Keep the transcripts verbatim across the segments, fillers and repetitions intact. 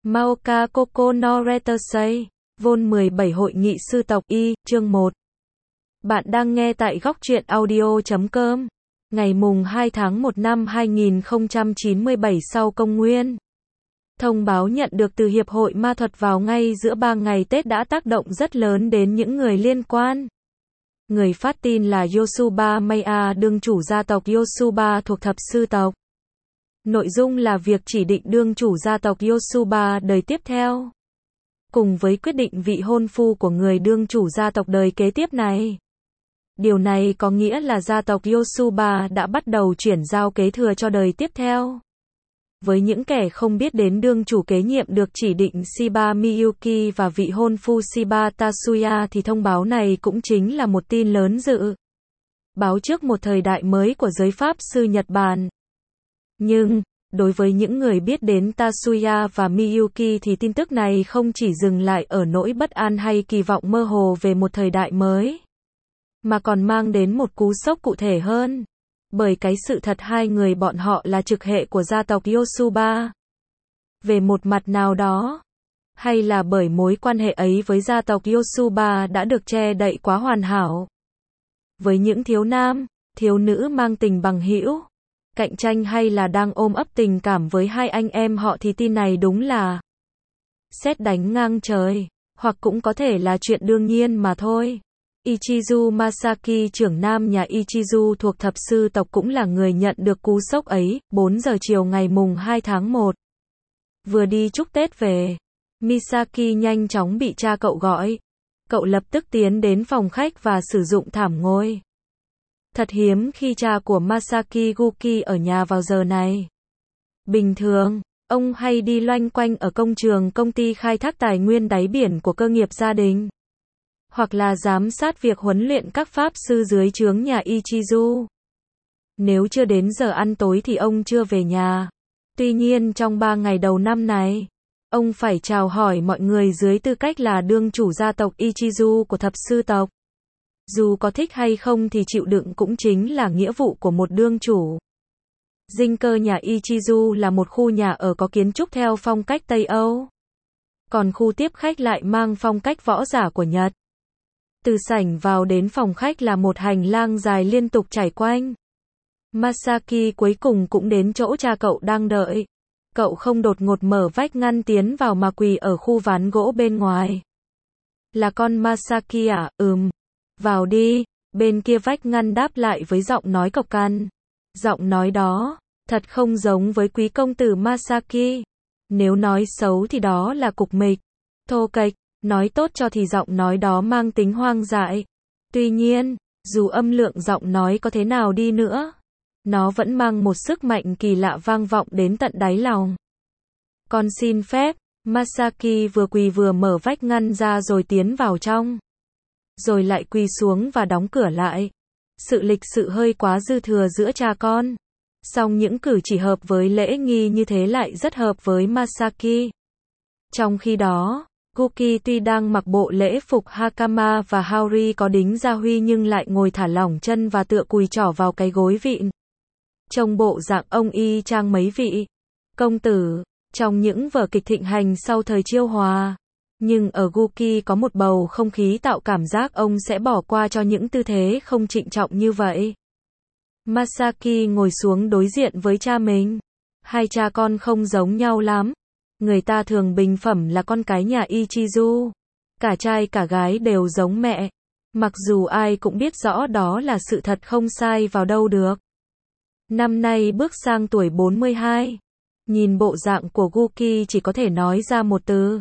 Maoka Koko no Retasei, Vol mười bảy Hội nghị sư tộc Y, chương một. Bạn đang nghe tại góc truyện audio chấm com. Ngày mùng hai tháng một năm hai nghìn không trăm chín mươi bảy sau công nguyên. Thông báo nhận được từ Hiệp hội Ma thuật vào ngay giữa ba ngày Tết đã tác động rất lớn đến những người liên quan. Người phát tin là Yosuba Maya, đương chủ gia tộc Yosuba thuộc thập sư tộc. Nội dung là việc chỉ định đương chủ gia tộc Yosuba đời tiếp theo, cùng với quyết định vị hôn phu của người đương chủ gia tộc đời kế tiếp này. Điều này có nghĩa là gia tộc Yosuba đã bắt đầu chuyển giao kế thừa cho đời tiếp theo. Với những kẻ không biết đến, đương chủ kế nhiệm được chỉ định Shiba Miyuki và vị hôn phu Shiba Tatsuya thì thông báo này cũng chính là một tin lớn dự báo trước một thời đại mới của giới pháp sư Nhật Bản. Nhưng, đối với những người biết đến Tatsuya và Miyuki thì tin tức này không chỉ dừng lại ở nỗi bất an hay kỳ vọng mơ hồ về một thời đại mới, mà còn mang đến một cú sốc cụ thể hơn. Bởi cái sự thật hai người bọn họ là trực hệ của gia tộc Yosuba. Về một mặt nào đó, hay là bởi mối quan hệ ấy với gia tộc Yosuba đã được che đậy quá hoàn hảo. Với những thiếu nam, thiếu nữ mang tình bằng hữu, cạnh tranh hay là đang ôm ấp tình cảm với hai anh em họ thì tin này đúng là sét đánh ngang trời, hoặc cũng có thể là chuyện đương nhiên mà thôi. Ichizu Masaki, trưởng nam nhà Ichizu thuộc thập sư tộc, cũng là người nhận được cú sốc ấy. Bốn giờ chiều ngày mùng hai tháng một, vừa đi chúc Tết về, Misaki nhanh chóng bị cha cậu gọi. Cậu lập tức tiến đến phòng khách và sử dụng thảm ngồi. Thật hiếm khi cha của Masaki Guki ở nhà vào giờ này. Bình thường, ông hay đi loanh quanh ở công trường công ty khai thác tài nguyên đáy biển của cơ nghiệp gia đình, hoặc là giám sát việc huấn luyện các pháp sư dưới trướng nhà Ichizu. Nếu chưa đến giờ ăn tối thì ông chưa về nhà. Tuy nhiên trong ba ngày đầu năm này, ông phải chào hỏi mọi người dưới tư cách là đương chủ gia tộc Ichizu của thập sư tộc. Dù có thích hay không thì chịu đựng cũng chính là nghĩa vụ của một đương chủ. Dinh cơ nhà Ichizu là một khu nhà ở có kiến trúc theo phong cách Tây Âu, còn khu tiếp khách lại mang phong cách võ giả của Nhật. Từ sảnh vào đến phòng khách là một hành lang dài liên tục trải quanh. Masaki cuối cùng cũng đến chỗ cha cậu đang đợi. Cậu không đột ngột mở vách ngăn tiến vào mà quỳ ở khu ván gỗ bên ngoài. Là con Masaki à? Ừm. Vào đi. Bên kia vách ngăn đáp lại với giọng nói cộc cằn. Giọng nói đó thật không giống với quý công tử Masaki. Nếu nói xấu thì đó là cục mịch, thô kệch. Nói tốt cho thì giọng nói đó mang tính hoang dại. Tuy nhiên, dù âm lượng giọng nói có thế nào đi nữa, nó vẫn mang một sức mạnh kỳ lạ vang vọng đến tận đáy lòng. Con xin phép. Masaki vừa quỳ vừa mở vách ngăn ra rồi tiến vào trong, rồi lại quỳ xuống và đóng cửa lại. Sự lịch sự hơi quá dư thừa giữa cha con. Song những cử chỉ hợp với lễ nghi như thế lại rất hợp với Masaki. Trong khi đó, Guki tuy đang mặc bộ lễ phục Hakama và Haori có đính gia huy nhưng lại ngồi thả lỏng chân và tựa cùi trỏ vào cái gối vịn. Trông bộ dạng ông y chang mấy vị công tử trong những vở kịch thịnh hành sau thời Chiêu Hòa. Nhưng ở Guki có một bầu không khí tạo cảm giác ông sẽ bỏ qua cho những tư thế không trịnh trọng như vậy. Masaki ngồi xuống đối diện với cha mình. Hai cha con không giống nhau lắm. Người ta thường bình phẩm là con cái nhà Ichizu, cả trai cả gái đều giống mẹ. Mặc dù ai cũng biết rõ đó là sự thật không sai vào đâu được. Năm nay bước sang tuổi bốn mươi hai. Nhìn bộ dạng của Guki chỉ có thể nói ra một từ: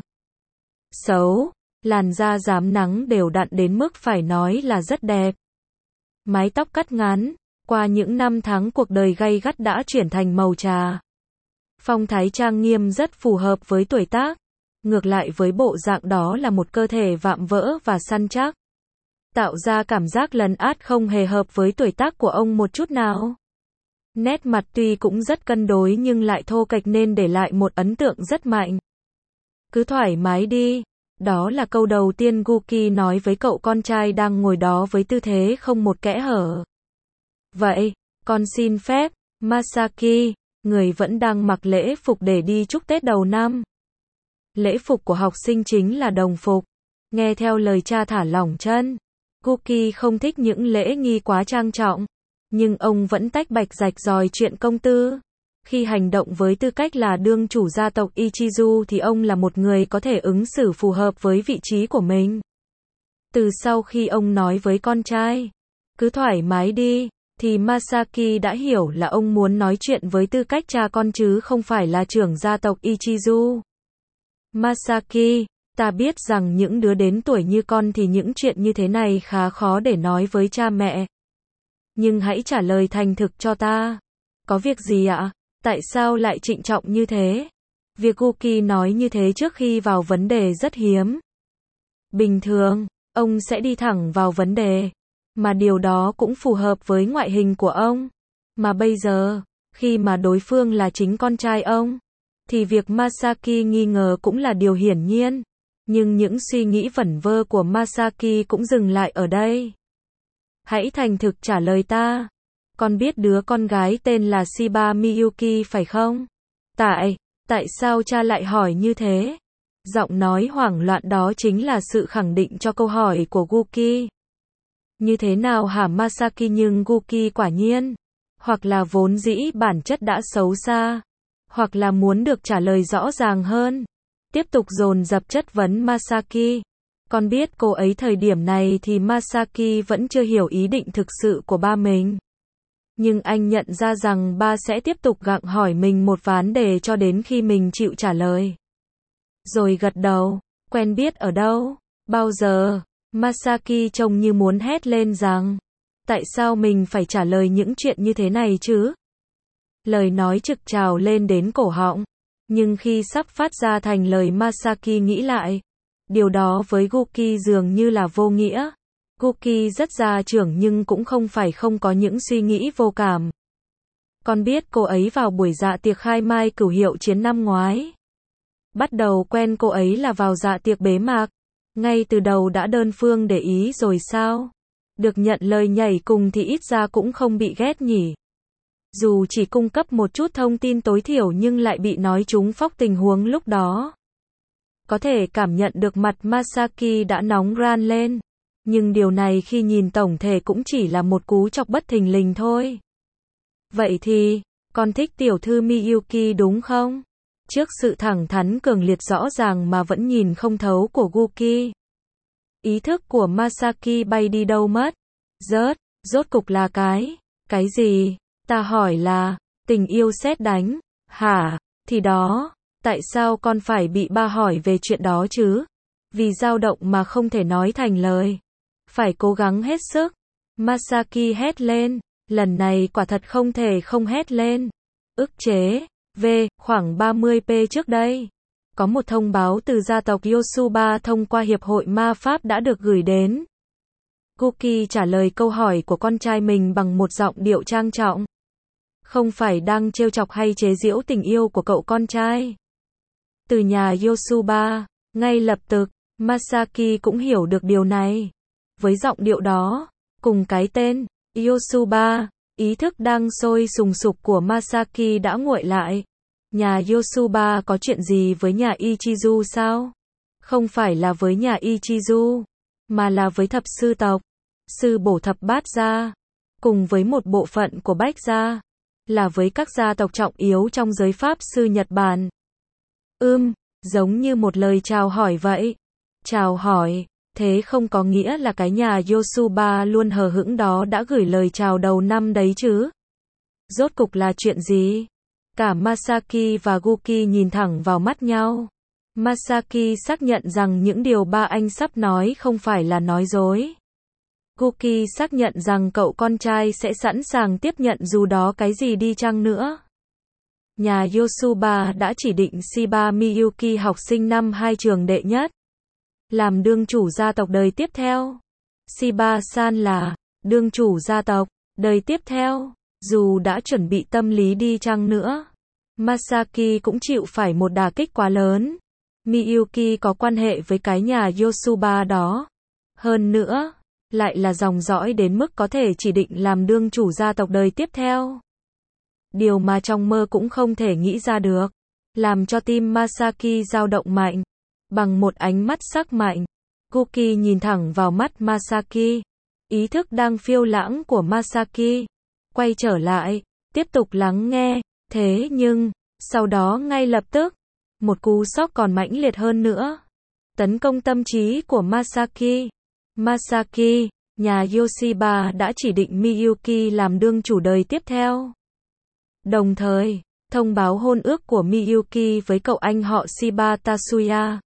xấu. Làn da rám nắng đều đặn đến mức phải nói là rất đẹp. Mái tóc cắt ngắn, qua những năm tháng cuộc đời gay gắt đã chuyển thành màu trà. Phong thái trang nghiêm rất phù hợp với tuổi tác. Ngược lại với bộ dạng đó là một cơ thể vạm vỡ và săn chắc, tạo ra cảm giác lấn át không hề hợp với tuổi tác của ông một chút nào. Nét mặt tuy cũng rất cân đối nhưng lại thô kệch nên để lại một ấn tượng rất mạnh. Cứ thoải mái đi. Đó là câu đầu tiên Guki nói với cậu con trai đang ngồi đó với tư thế không một kẽ hở. Vậy, con xin phép. Masaki, người vẫn đang mặc lễ phục để đi chúc Tết đầu năm. Lễ phục của học sinh chính là đồng phục. Nghe theo lời cha thả lỏng chân. Cookie không thích những lễ nghi quá trang trọng. Nhưng ông vẫn tách bạch rạch ròi chuyện công tư. Khi hành động với tư cách là đương chủ gia tộc Ichizu thì ông là một người có thể ứng xử phù hợp với vị trí của mình. Từ sau khi ông nói với con trai, cứ thoải mái đi, thì Masaki đã hiểu là ông muốn nói chuyện với tư cách cha con chứ không phải là trưởng gia tộc Ichizu. Masaki, ta biết rằng những đứa đến tuổi như con thì những chuyện như thế này khá khó để nói với cha mẹ. Nhưng hãy trả lời thành thực cho ta. Có việc gì ạ? Tại sao lại trịnh trọng như thế? Việc Cookie nói như thế trước khi vào vấn đề rất hiếm. Bình thường, ông sẽ đi thẳng vào vấn đề. Mà điều đó cũng phù hợp với ngoại hình của ông. Mà bây giờ, khi mà đối phương là chính con trai ông, thì việc Masaki nghi ngờ cũng là điều hiển nhiên. Nhưng những suy nghĩ vẩn vơ của Masaki cũng dừng lại ở đây. Hãy thành thực trả lời ta. Con biết đứa con gái tên là Shiba Miyuki phải không? Tại, tại sao cha lại hỏi như thế? Giọng nói hoảng loạn đó chính là sự khẳng định cho câu hỏi của Guki. Như thế nào hả Masaki? Nhưng Guki quả nhiên, hoặc là vốn dĩ bản chất đã xấu xa, hoặc là muốn được trả lời rõ ràng hơn. Tiếp tục dồn dập chất vấn Masaki. Con biết cô ấy thời điểm này thì Masaki vẫn chưa hiểu ý định thực sự của ba mình. Nhưng anh nhận ra rằng ba sẽ tiếp tục gặng hỏi mình một vấn đề cho đến khi mình chịu trả lời. Rồi gật đầu. Quen biết ở đâu? Bao giờ? Masaki trông như muốn hét lên rằng, tại sao mình phải trả lời những chuyện như thế này chứ? Lời nói trực trào lên đến cổ họng. Nhưng khi sắp phát ra thành lời Masaki nghĩ lại, điều đó với Guki dường như là vô nghĩa. Guki rất gia trưởng nhưng cũng không phải không có những suy nghĩ vô cảm. Con biết cô ấy vào buổi dạ tiệc khai mai cửu hiệu chiến năm ngoái. Bắt đầu quen cô ấy là vào dạ tiệc bế mạc. Ngay từ đầu đã đơn phương để ý rồi sao? Được nhận lời nhảy cùng thì ít ra cũng không bị ghét nhỉ. Dù chỉ cung cấp một chút thông tin tối thiểu nhưng lại bị nói trúng phóc tình huống lúc đó. Có thể cảm nhận được mặt Masaki đã nóng ran lên. Nhưng điều này khi nhìn tổng thể cũng chỉ là một cú chọc bất thình lình thôi. Vậy thì, con thích tiểu thư Miyuki đúng không? Trước sự thẳng thắn cường liệt rõ ràng mà vẫn nhìn không thấu của Guki, ý thức của Masaki bay đi đâu mất? Rớt, rốt cục là cái, cái gì? Ta hỏi là, tình yêu sét đánh, hả? Thì đó, tại sao con phải bị ba hỏi về chuyện đó chứ? Vì dao động mà không thể nói thành lời. Phải cố gắng hết sức. Masaki hét lên, lần này quả thật không thể không hét lên. Ức chế, V, khoảng ba mươi p trước đây. Có một thông báo từ gia tộc Yosuba thông qua Hiệp hội Ma Pháp đã được gửi đến. Guki trả lời câu hỏi của con trai mình bằng một giọng điệu trang trọng. Không phải đang trêu chọc hay chế giễu tình yêu của cậu con trai. Từ nhà Yosuba, ngay lập tức, Masaki cũng hiểu được điều này. Với giọng điệu đó, cùng cái tên, Yosuba, ý thức đang sôi sùng sục của Masaki đã nguội lại. Nhà Yosuba có chuyện gì với nhà Ichizu sao? Không phải là với nhà Ichizu, mà là với thập sư tộc, sư bổ thập bát gia, cùng với một bộ phận của Bách gia, là với các gia tộc trọng yếu trong giới pháp sư Nhật Bản. Ưm, giống như một lời chào hỏi vậy. Chào hỏi, thế không có nghĩa là cái nhà Yosuba luôn hờ hững đó đã gửi lời chào đầu năm đấy chứ? Rốt cục là chuyện gì? Cả Masaki và Guki nhìn thẳng vào mắt nhau. Masaki xác nhận rằng những điều ba anh sắp nói không phải là nói dối. Guki xác nhận rằng cậu con trai sẽ sẵn sàng tiếp nhận dù đó cái gì đi chăng nữa. Nhà Yosuba đã chỉ định Shiba Miyuki học sinh năm hai trường đệ nhất, làm đương chủ gia tộc đời tiếp theo. Shiba-san là đương chủ gia tộc đời tiếp theo. Dù đã chuẩn bị tâm lý đi chăng nữa, Masaki cũng chịu phải một đả kích quá lớn. Miyuki có quan hệ với cái nhà Yosuba đó. Hơn nữa, lại là dòng dõi đến mức có thể chỉ định làm đương chủ gia tộc đời tiếp theo. Điều mà trong mơ cũng không thể nghĩ ra được, làm cho tim Masaki dao động mạnh. Bằng một ánh mắt sắc mạnh, Guki nhìn thẳng vào mắt Masaki. Ý thức đang phiêu lãng của Masaki quay trở lại, tiếp tục lắng nghe. Thế nhưng, sau đó ngay lập tức, một cú sốc còn mãnh liệt hơn nữa tấn công tâm trí của Masaki. Masaki, nhà Yoshiba đã chỉ định Miyuki làm đương chủ đời tiếp theo. Đồng thời, thông báo hôn ước của Miyuki với cậu anh họ Shiba Tatsuya.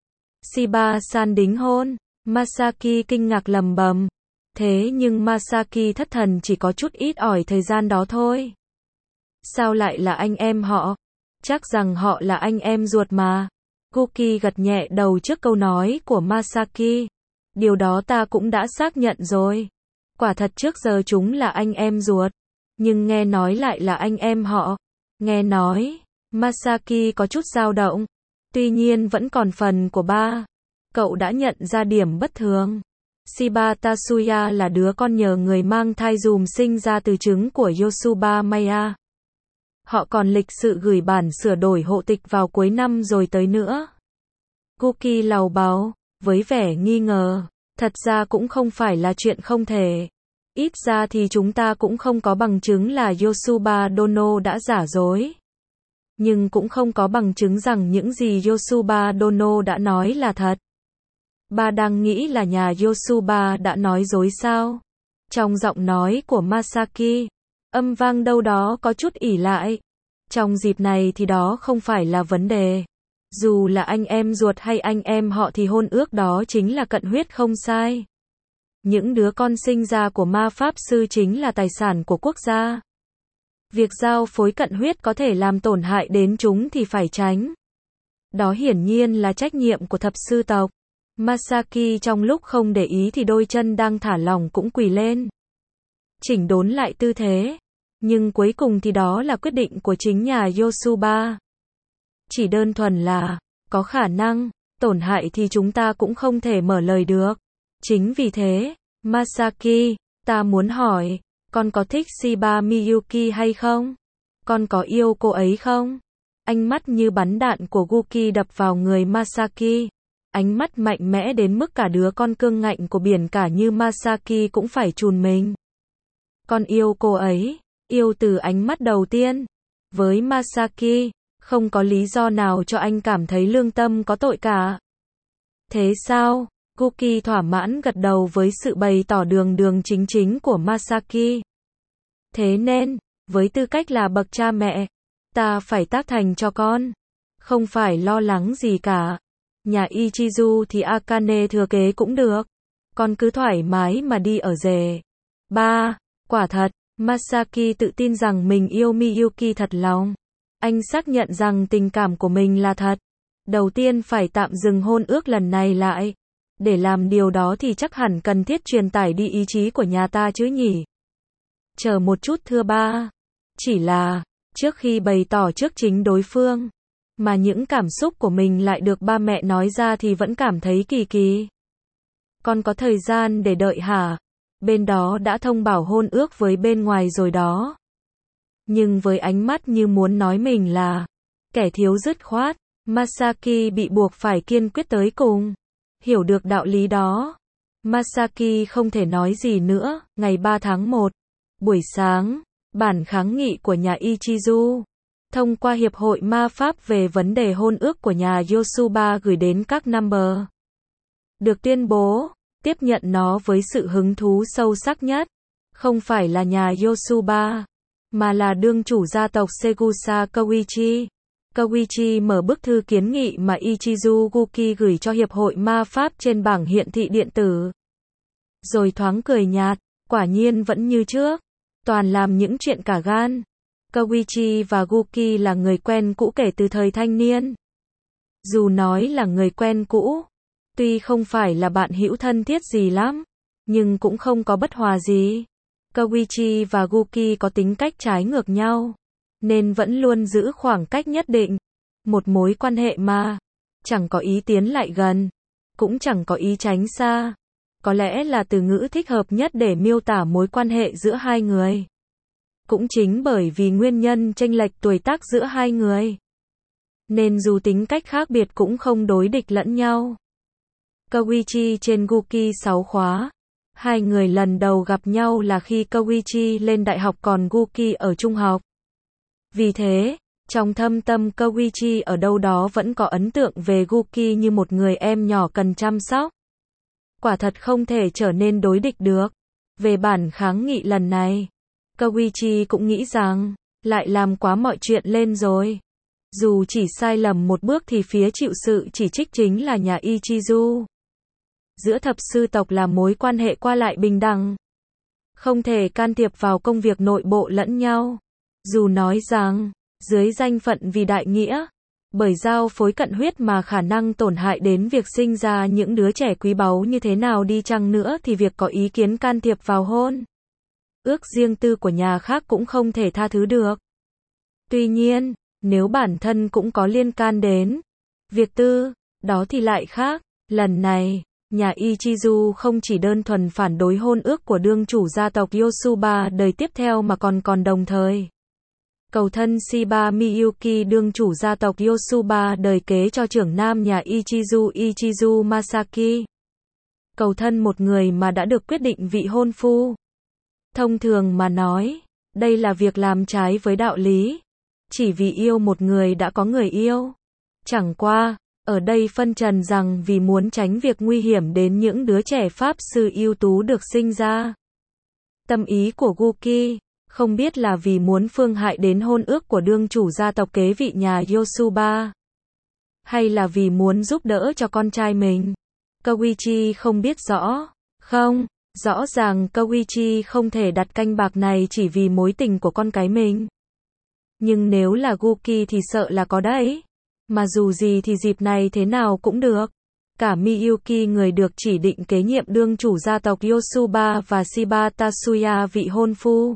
Shiba-san đính hôn. Masaki kinh ngạc lầm bầm. Thế nhưng Masaki thất thần chỉ có chút ít ỏi thời gian đó thôi. Sao lại là anh em họ? Chắc rằng họ là anh em ruột mà. Guki gật nhẹ đầu trước câu nói của Masaki. Điều đó ta cũng đã xác nhận rồi. Quả thật trước giờ chúng là anh em ruột. Nhưng nghe nói lại là anh em họ. Nghe nói, Masaki có chút dao động. Tuy nhiên vẫn còn phần của ba. Cậu đã nhận ra điểm bất thường. Shiba Tatsuya là đứa con nhờ người mang thai dùm sinh ra từ trứng của Yosuba Maya. Họ còn lịch sự gửi bản sửa đổi hộ tịch vào cuối năm rồi tới nữa. Guki lầu bầu, với vẻ nghi ngờ. Thật ra cũng không phải là chuyện không thể. Ít ra thì chúng ta cũng không có bằng chứng là Yosuba Dono đã giả dối. Nhưng cũng không có bằng chứng rằng những gì Yosuba Dono đã nói là thật. Ba đang nghĩ là nhà Yosuba đã nói dối sao? Trong giọng nói của Masaki, âm vang đâu đó có chút ỉ lại. Trong dịp này thì đó không phải là vấn đề. Dù là anh em ruột hay anh em họ thì hôn ước đó chính là cận huyết không sai. Những đứa con sinh ra của ma pháp sư chính là tài sản của quốc gia. Việc giao phối cận huyết có thể làm tổn hại đến chúng thì phải tránh. Đó hiển nhiên là trách nhiệm của thập sư tộc. Masaki trong lúc không để ý thì đôi chân đang thả lỏng cũng quỳ lên. Chỉnh đốn lại tư thế. Nhưng cuối cùng thì đó là quyết định của chính nhà Yosuba. Chỉ đơn thuần là, có khả năng, tổn hại thì chúng ta cũng không thể mở lời được. Chính vì thế, Masaki, ta muốn hỏi, con có thích Shiba Miyuki hay không? Con có yêu cô ấy không? Ánh mắt như bắn đạn của Guki đập vào người Masaki. Ánh mắt mạnh mẽ đến mức cả đứa con cương ngạnh của biển cả như Masaki cũng phải trùn mình. Con yêu cô ấy, yêu từ ánh mắt đầu tiên. Với Masaki, không có lý do nào cho anh cảm thấy lương tâm có tội cả. Thế sao? Guki thỏa mãn gật đầu với sự bày tỏ đường đường chính chính của Masaki. Thế nên, với tư cách là bậc cha mẹ, ta phải tác thành cho con. Không phải lo lắng gì cả. Nhà Ichizu thì Akane thừa kế cũng được. Con cứ thoải mái mà đi ở rể. Ba, quả thật, Masaki tự tin rằng mình yêu Miyuki thật lòng. Anh xác nhận rằng tình cảm của mình là thật. Đầu tiên phải tạm dừng hôn ước lần này lại. Để làm điều đó thì chắc hẳn cần thiết truyền tải đi ý chí của nhà ta chứ nhỉ. Chờ một chút thưa ba. Chỉ là, trước khi bày tỏ trước chính đối phương, mà những cảm xúc của mình lại được ba mẹ nói ra thì vẫn cảm thấy kỳ kỳ. Con có thời gian để đợi hả? Bên đó đã thông bảo hôn ước với bên ngoài rồi đó. Nhưng với ánh mắt như muốn nói mình là kẻ thiếu dứt khoát, Masaki bị buộc phải kiên quyết tới cùng. Hiểu được đạo lý đó, Masaki không thể nói gì nữa. Ngày ba tháng một, buổi sáng, bản kháng nghị của nhà Ichizu, thông qua Hiệp hội Ma Pháp về vấn đề hôn ước của nhà Yosuba gửi đến các number. Được tuyên bố, tiếp nhận nó với sự hứng thú sâu sắc nhất. Không phải là nhà Yosuba, mà là đương chủ gia tộc Segusa Koichi. Koichi mở bức thư kiến nghị mà Ichizu Guki gửi cho Hiệp hội Ma Pháp trên bảng hiện thị điện tử. Rồi thoáng cười nhạt, quả nhiên vẫn như trước. Toàn làm những chuyện cả gan. Koichi và Guki là người quen cũ kể từ thời thanh niên. Dù nói là người quen cũ, tuy không phải là bạn hữu thân thiết gì lắm, nhưng cũng không có bất hòa gì. Koichi và Guki có tính cách trái ngược nhau, nên vẫn luôn giữ khoảng cách nhất định. Một mối quan hệ mà, chẳng có ý tiến lại gần, cũng chẳng có ý tránh xa. Có lẽ là từ ngữ thích hợp nhất để miêu tả mối quan hệ giữa hai người. Cũng chính bởi vì nguyên nhân chênh lệch tuổi tác giữa hai người, nên dù tính cách khác biệt cũng không đối địch lẫn nhau. Koichi trên Guki sáu khóa. Hai người lần đầu gặp nhau là khi Koichi lên đại học còn Guki ở trung học. Vì thế, trong thâm tâm Koichi ở đâu đó vẫn có ấn tượng về Guki như một người em nhỏ cần chăm sóc. Quả thật không thể trở nên đối địch được. Về bản kháng nghị lần này, Koichi cũng nghĩ rằng, lại làm quá mọi chuyện lên rồi. Dù chỉ sai lầm một bước thì phía chịu sự chỉ trích chính là nhà Ichizu. Giữa thập sư tộc là mối quan hệ qua lại bình đẳng. Không thể can thiệp vào công việc nội bộ lẫn nhau. Dù nói rằng, dưới danh phận vì đại nghĩa, bởi giao phối cận huyết mà khả năng tổn hại đến việc sinh ra những đứa trẻ quý báu như thế nào đi chăng nữa thì việc có ý kiến can thiệp vào hôn ước riêng tư của nhà khác cũng không thể tha thứ được. Tuy nhiên, nếu bản thân cũng có liên can đến việc tư, đó thì lại khác. Lần này, nhà Ichizu không chỉ đơn thuần phản đối hôn ước của đương chủ gia tộc Yosuba đời tiếp theo mà còn còn đồng thời cầu thân Shiba Miyuki đương chủ gia tộc Yosuba đời kế cho trưởng nam nhà Ichizu Ichizu Masaki. Cầu thân một người mà đã được quyết định vị hôn phu. Thông thường mà nói, đây là việc làm trái với đạo lý. Chỉ vì yêu một người đã có người yêu. Chẳng qua, ở đây phân trần rằng vì muốn tránh việc nguy hiểm đến những đứa trẻ pháp sư ưu tú được sinh ra. Tâm ý của Guki, không biết là vì muốn phương hại đến hôn ước của đương chủ gia tộc kế vị nhà Yosuba, hay là vì muốn giúp đỡ cho con trai mình. Koichi không biết rõ. Không, rõ ràng Koichi không thể đặt canh bạc này chỉ vì mối tình của con cái mình. Nhưng nếu là Guki thì sợ là có đấy. Mà dù gì thì dịp này thế nào cũng được. Cả Miyuki người được chỉ định kế nhiệm đương chủ gia tộc Yosuba và Shiba Tatsuya vị hôn phu,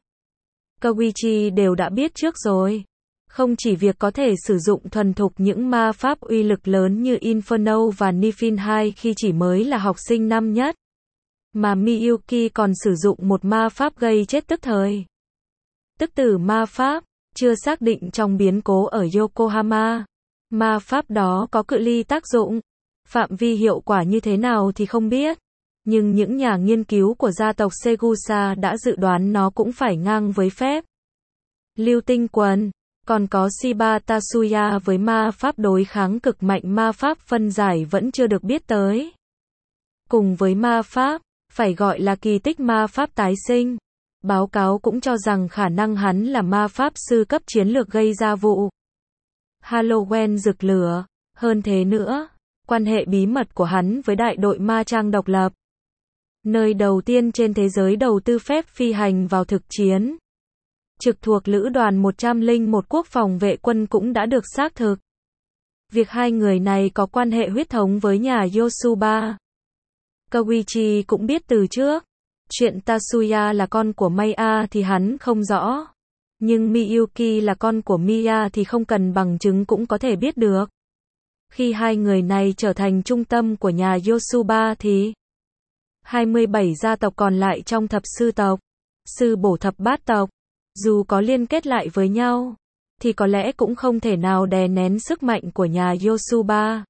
Koichi đều đã biết trước rồi. Không chỉ việc có thể sử dụng thuần thục những ma pháp uy lực lớn như Inferno và Nifin hai khi chỉ mới là học sinh năm nhất, mà Miyuki còn sử dụng một ma pháp gây chết tức thời. Tức tử ma pháp, chưa xác định trong biến cố ở Yokohama. Ma pháp đó có cự ly tác dụng, phạm vi hiệu quả như thế nào thì không biết. Nhưng những nhà nghiên cứu của gia tộc Segusa đã dự đoán nó cũng phải ngang với phép lưu tinh quần. Còn có Shiba Tatsuya với ma pháp đối kháng cực mạnh, ma pháp phân giải vẫn chưa được biết tới. Cùng với ma pháp, phải gọi là kỳ tích ma pháp tái sinh. Báo cáo cũng cho rằng khả năng hắn là ma pháp sư cấp chiến lược gây ra vụ Halloween rực lửa. Hơn thế nữa, quan hệ bí mật của hắn với đại đội ma trang độc lập, nơi đầu tiên trên thế giới đầu tư phép phi hành vào thực chiến, trực thuộc lữ đoàn một trăm lẻ một quốc phòng vệ quân cũng đã được xác thực. Việc hai người này có quan hệ huyết thống với nhà Yosuba, Koichi cũng biết từ trước. Chuyện Tatsuya là con của Maya thì hắn không rõ. Nhưng Miyuki là con của Miya thì không cần bằng chứng cũng có thể biết được. Khi hai người này trở thành trung tâm của nhà Yosuba thì hai mươi bảy gia tộc còn lại trong thập sư tộc, sư bổ thập bát tộc, dù có liên kết lại với nhau, thì có lẽ cũng không thể nào đè nén sức mạnh của nhà Yosuba.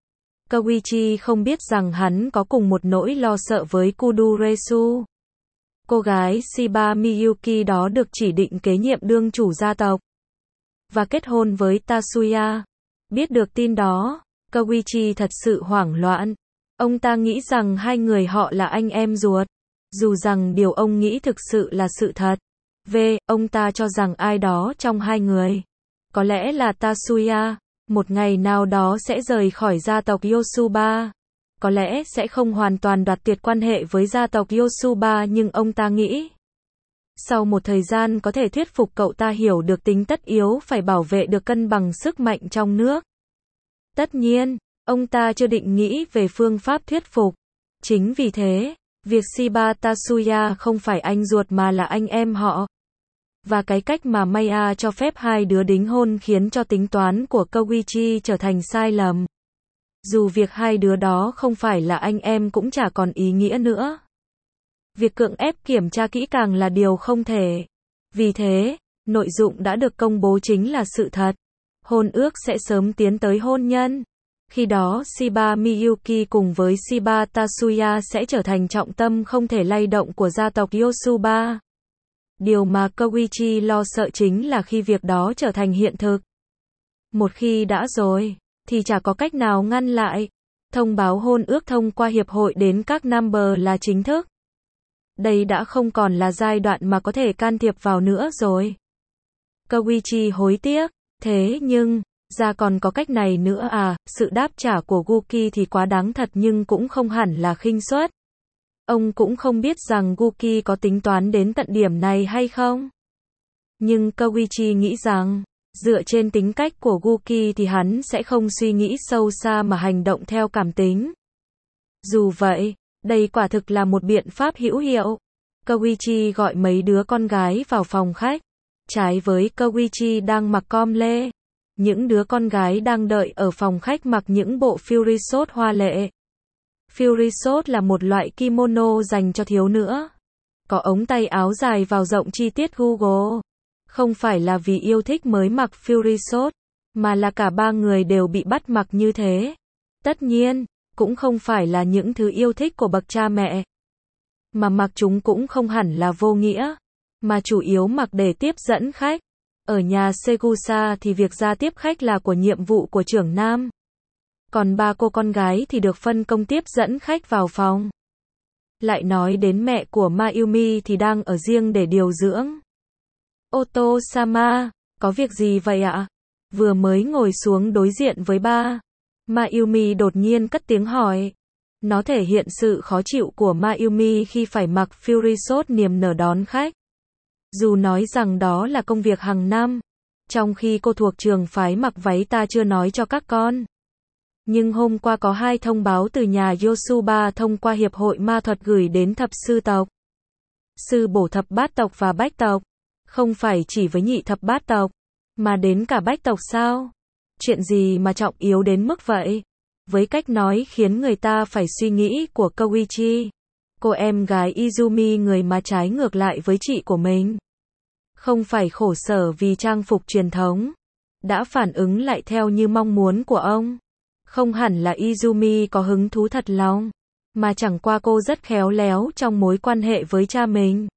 Koichi không biết rằng hắn có cùng một nỗi lo sợ với Kuduresu. Cô gái Shiba Miyuki đó được chỉ định kế nhiệm đương chủ gia tộc và kết hôn với Tatsuya. Biết được tin đó, Koichi thật sự hoảng loạn. Ông ta nghĩ rằng hai người họ là anh em ruột, dù rằng điều ông nghĩ thực sự là sự thật. V. Ông ta cho rằng ai đó trong hai người, có lẽ là Tatsuya, một ngày nào đó sẽ rời khỏi gia tộc Yosuba. Có lẽ sẽ không hoàn toàn đoạt tuyệt quan hệ với gia tộc Yosuba, nhưng ông ta nghĩ sau một thời gian có thể thuyết phục cậu ta hiểu được tính tất yếu phải bảo vệ được cân bằng sức mạnh trong nước. Tất nhiên, ông ta chưa định nghĩ về phương pháp thuyết phục. Chính vì thế, việc Shiba Tatsuya không phải anh ruột mà là anh em họ. Và cái cách mà Maya cho phép hai đứa đính hôn khiến cho tính toán của Koichi trở thành sai lầm. Dù việc hai đứa đó không phải là anh em cũng chả còn ý nghĩa nữa. Việc cưỡng ép kiểm tra kỹ càng là điều không thể. Vì thế, nội dung đã được công bố chính là sự thật. hôn ước sẽ sớm tiến tới hôn nhân. Khi đó Shiba Miyuki cùng với Shiba Tatsuya sẽ trở thành trọng tâm không thể lay động của gia tộc Yosuba. Điều mà Koichi lo sợ chính là khi việc đó trở thành hiện thực. Một khi đã rồi, thì chả có cách nào ngăn lại. Thông báo hôn ước thông qua hiệp hội đến các number là chính thức. Đây đã không còn là giai đoạn mà có thể can thiệp vào nữa rồi. Koichi hối tiếc, thế nhưng, ra còn có cách này nữa à, sự đáp trả của Guki thì quá đáng thật nhưng cũng không hẳn là khinh suất. Ông cũng không biết rằng Guki có tính toán đến tận điểm này hay không. Nhưng Koichi nghĩ rằng, dựa trên tính cách của Guki thì hắn sẽ không suy nghĩ sâu xa mà hành động theo cảm tính. Dù vậy, đây quả thực là một biện pháp hữu hiệu. Koichi gọi mấy đứa con gái vào phòng khách. Trái với Koichi đang mặc com lê, những đứa con gái đang đợi ở phòng khách mặc những bộ furisode hoa lệ. Furisode là một loại kimono dành cho thiếu nữ. Có ống tay áo dài vào rộng chi tiết Google. Không phải là vì yêu thích mới mặc furisode, mà là cả ba người đều bị bắt mặc như thế. Tất nhiên, cũng không phải là những thứ yêu thích của bậc cha mẹ. Mà mặc chúng cũng không hẳn là vô nghĩa, mà chủ yếu mặc để tiếp dẫn khách. Ở nhà Segusa thì việc ra tiếp khách là của nhiệm vụ của trưởng nam. Còn ba cô con gái thì được phân công tiếp dẫn khách vào phòng. Lại nói đến mẹ của Mayumi thì đang ở riêng để điều dưỡng. Oto-sama, có việc gì vậy ạ? Vừa mới ngồi xuống đối diện với ba, Mayumi đột nhiên cất tiếng hỏi. Nó thể hiện sự khó chịu của Mayumi khi phải mặc furisode niềm nở đón khách. Dù nói rằng đó là công việc hàng năm, trong khi cô thuộc trường phái mặc váy ta chưa nói cho các con. Nhưng hôm qua có hai thông báo từ nhà Yosuba thông qua Hiệp hội Ma thuật gửi đến thập sư tộc, sư bổ thập bát tộc và bách tộc. Không phải chỉ với nhị thập bát tộc, mà đến cả bách tộc sao? Chuyện gì mà trọng yếu đến mức vậy? Với cách nói khiến người ta phải suy nghĩ của Koichi, cô em gái Izumi người mà trái ngược lại với chị của mình. Không phải khổ sở vì trang phục truyền thống, đã phản ứng lại theo như mong muốn của ông. Không hẳn là Izumi có hứng thú thật lòng, mà chẳng qua cô rất khéo léo trong mối quan hệ với cha mình.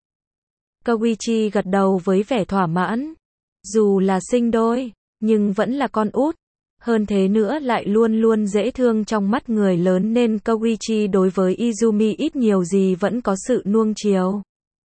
Koichi gật đầu với vẻ thỏa mãn. Dù là sinh đôi, nhưng vẫn là con út. Hơn thế nữa lại luôn luôn dễ thương trong mắt người lớn nên Koichi đối với Izumi ít nhiều gì vẫn có sự nuông chiều.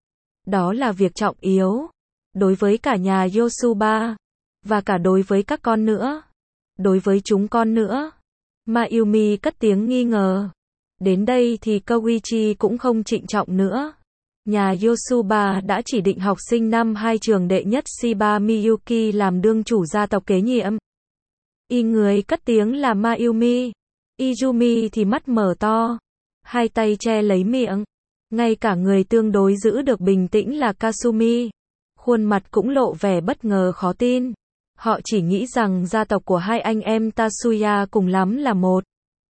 Đó là việc trọng yếu. Đối với cả nhà Yosuba. Và cả đối với các con nữa. Đối với chúng con nữa. Mayumi cất tiếng nghi ngờ. Đến đây thì Koichi cũng không trịnh trọng nữa. Nhà Yosuba đã chỉ định học sinh năm hai trường đệ nhất Shiba Miyuki làm đương chủ gia tộc kế nhiệm. Y người cất tiếng là Mayumi. Izumi thì mắt mở to, hai tay che lấy miệng. Ngay cả người tương đối giữ được bình tĩnh là Kasumi. Khuôn mặt cũng lộ vẻ bất ngờ khó tin. Họ chỉ nghĩ rằng gia tộc của hai anh em Tatsuya cùng lắm là một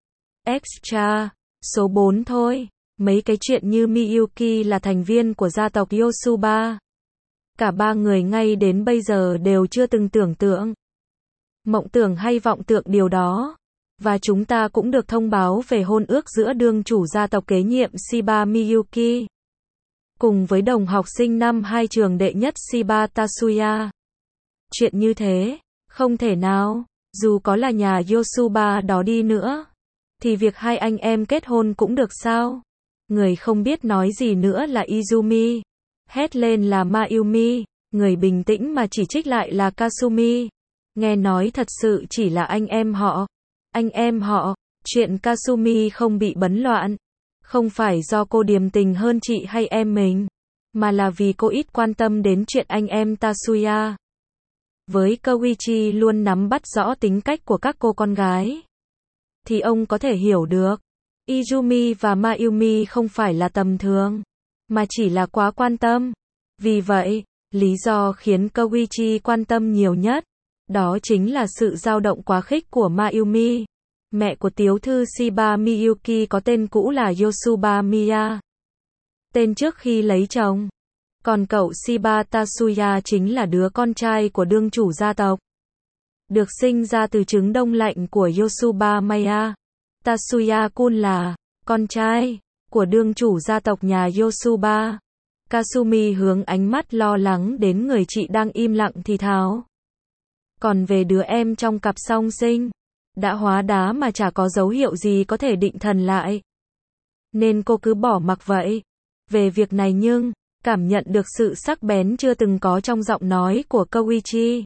extra, số bốn thôi. Mấy cái chuyện như Miyuki là thành viên của gia tộc Yosuba. Cả ba người ngay đến bây giờ đều chưa từng tưởng tượng. Mộng tưởng hay vọng tưởng điều đó. Và chúng ta cũng được thông báo về hôn ước giữa đương chủ gia tộc kế nhiệm Shiba Miyuki. Cùng với đồng học sinh năm hai trường đệ nhất Shiba Tatsuya. Chuyện như thế, không thể nào, dù có là nhà Yosuba đó đi nữa. Thì việc hai anh em kết hôn cũng được sao? Người không biết nói gì nữa là Izumi. Hét lên là Mayumi. Người bình tĩnh mà chỉ trích lại là Kasumi. Nghe nói thật sự chỉ là anh em họ. Anh em họ. Chuyện Kasumi không bị bấn loạn. Không phải do cô điềm tình hơn chị hay em mình. Mà là vì cô ít quan tâm đến chuyện anh em Tatsuya. Với Koichi luôn nắm bắt rõ tính cách của các cô con gái. Thì ông có thể hiểu được. Izumi và Mayumi không phải là tầm thường, mà chỉ là quá quan tâm. Vì vậy, lý do khiến Koichi quan tâm nhiều nhất, đó chính là sự dao động quá khích của Mayumi. Mẹ của tiểu thư Shiba Miyuki có tên cũ là Yosuba Miya. Tên trước khi lấy chồng. Còn cậu Shiba Tatsuya chính là đứa con trai của đương chủ gia tộc. được sinh ra từ trứng đông lạnh của Yoshubamaya. Tatsuya-kun là con trai của đương chủ gia tộc nhà Yoshuba. Kasumi hướng ánh mắt lo lắng đến người chị đang im lặng thì thào. Còn về đứa em trong cặp song sinh, đã hóa đá mà chả có dấu hiệu gì có thể định thần lại. Nên cô cứ bỏ mặc vậy. Về việc này nhưng, cảm nhận được sự sắc bén chưa từng có trong giọng nói của Koichi.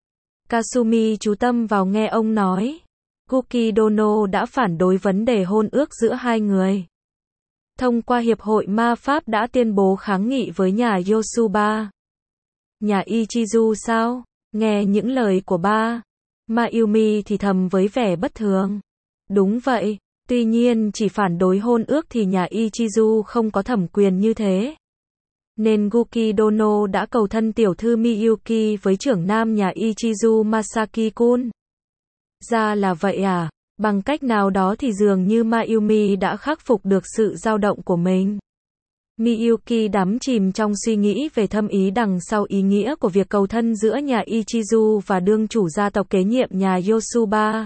Kasumi chú tâm vào nghe ông nói. Kuki Dono đã phản đối vấn đề hôn ước giữa hai người. Thông qua Hiệp hội Ma Pháp đã tuyên bố kháng nghị với nhà Yoshuba. Nhà Ichizu sao? Nghe những lời của ba, Mayumi thì thầm với vẻ bất thường. Đúng vậy, tuy nhiên chỉ phản đối hôn ước thì nhà Ichizu không có thẩm quyền như thế. Nên Kuki Dono đã cầu thân tiểu thư Miyuki với trưởng nam nhà Ichizu Masaki-kun. Ra là vậy à? Bằng cách nào đó thì dường như Mayumi đã khắc phục được sự dao động của mình. Miyuki đắm chìm trong suy nghĩ về thâm ý đằng sau ý nghĩa của việc cầu thân giữa nhà Ichizu và đương chủ gia tộc kế nhiệm nhà Yoshuba.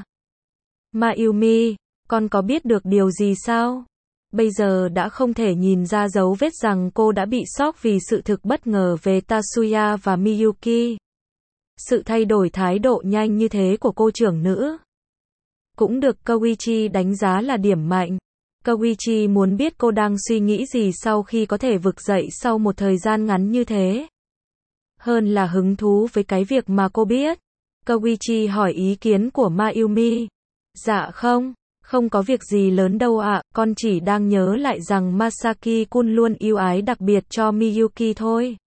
Mayumi, con có biết được điều gì sao? Bây giờ đã không thể nhìn ra dấu vết rằng cô đã bị sốc vì sự thực bất ngờ về Tatsuya và Miyuki. Sự thay đổi thái độ nhanh như thế của cô trưởng nữ cũng được Koichi đánh giá là điểm mạnh. Koichi muốn biết cô đang suy nghĩ gì sau khi có thể vực dậy sau một thời gian ngắn như thế. Hơn là hứng thú với cái việc mà cô biết. Koichi hỏi ý kiến của Mayumi. Dạ không, không có việc gì lớn đâu ạ, con chỉ đang nhớ lại rằng Masaki-kun luôn yêu ái đặc biệt cho Miyuki thôi.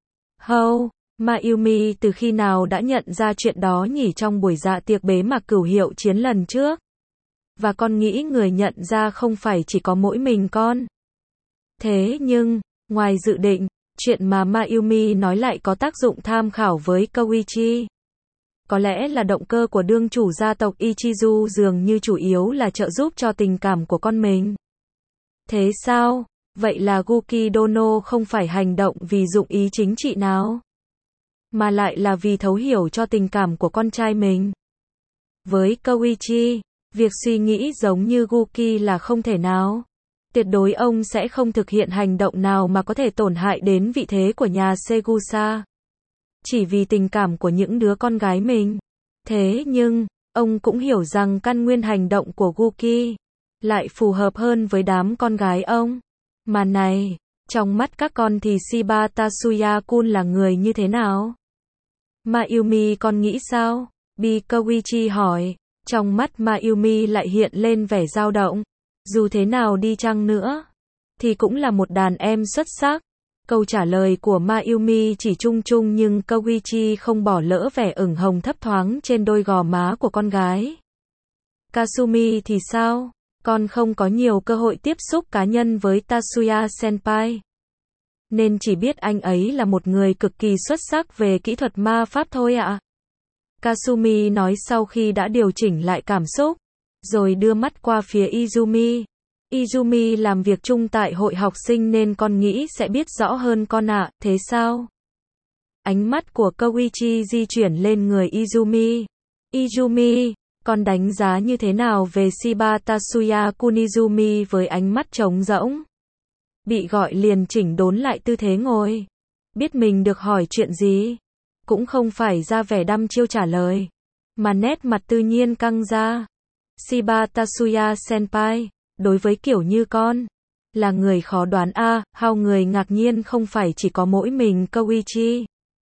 Hâu, Mayumi từ khi nào đã nhận ra chuyện đó nhỉ trong buổi dạ tiệc bế mạc cửu hiệu chiến lần trước? Và con nghĩ người nhận ra không phải chỉ có mỗi mình con. Thế nhưng, ngoài dự định, chuyện mà Mayumi nói lại có tác dụng tham khảo với Koichi. Có lẽ là động cơ của đương chủ gia tộc Ichizu dường như chủ yếu là trợ giúp cho tình cảm của con mình. Thế sao? Vậy là Kuki Dono không phải hành động vì dụng ý chính trị nào, mà lại là vì thấu hiểu cho tình cảm của con trai mình. Với Koichi, việc suy nghĩ giống như Kuki là không thể nào. Tuyệt đối ông sẽ không thực hiện hành động nào mà có thể tổn hại đến vị thế của nhà Segusa. Chỉ vì tình cảm của những đứa con gái mình. Thế nhưng, ông cũng hiểu rằng căn nguyên hành động của Kuki lại phù hợp hơn với đám con gái ông. Mà này, trong mắt các con thì Shiba Tatsuya-kun là người như thế nào? Mayumi con nghĩ sao? Bi Koichi hỏi. Trong mắt Mayumi lại hiện lên vẻ dao động. Dù thế nào đi chăng nữa, thì cũng là một đàn em xuất sắc. Câu trả lời của Mayumi chỉ chung chung nhưng Koichi không bỏ lỡ vẻ ửng hồng thấp thoáng trên đôi gò má của con gái. Kasumi thì sao? Con không có nhiều cơ hội tiếp xúc cá nhân với Tatsuya Senpai, nên chỉ biết anh ấy là một người cực kỳ xuất sắc về kỹ thuật ma pháp thôi ạ. Kasumi nói sau khi đã điều chỉnh lại cảm xúc, rồi đưa mắt qua phía Izumi. Izumi làm việc chung tại hội học sinh nên con nghĩ sẽ biết rõ hơn con ạ, thế sao? Ánh mắt của Koichi di chuyển lên người Izumi. Izumi, con đánh giá như thế nào về Shiba Tatsuya Kunizumi với ánh mắt trống rỗng? Bị gọi liền chỉnh đốn lại tư thế ngồi. Biết mình được hỏi chuyện gì, cũng không phải ra vẻ đăm chiêu trả lời, mà nét mặt tự nhiên căng ra. Shiba Tatsuya Senpai, đối với kiểu như con, là người khó đoán a, à, hao người ngạc nhiên không phải chỉ có mỗi mình Koichi.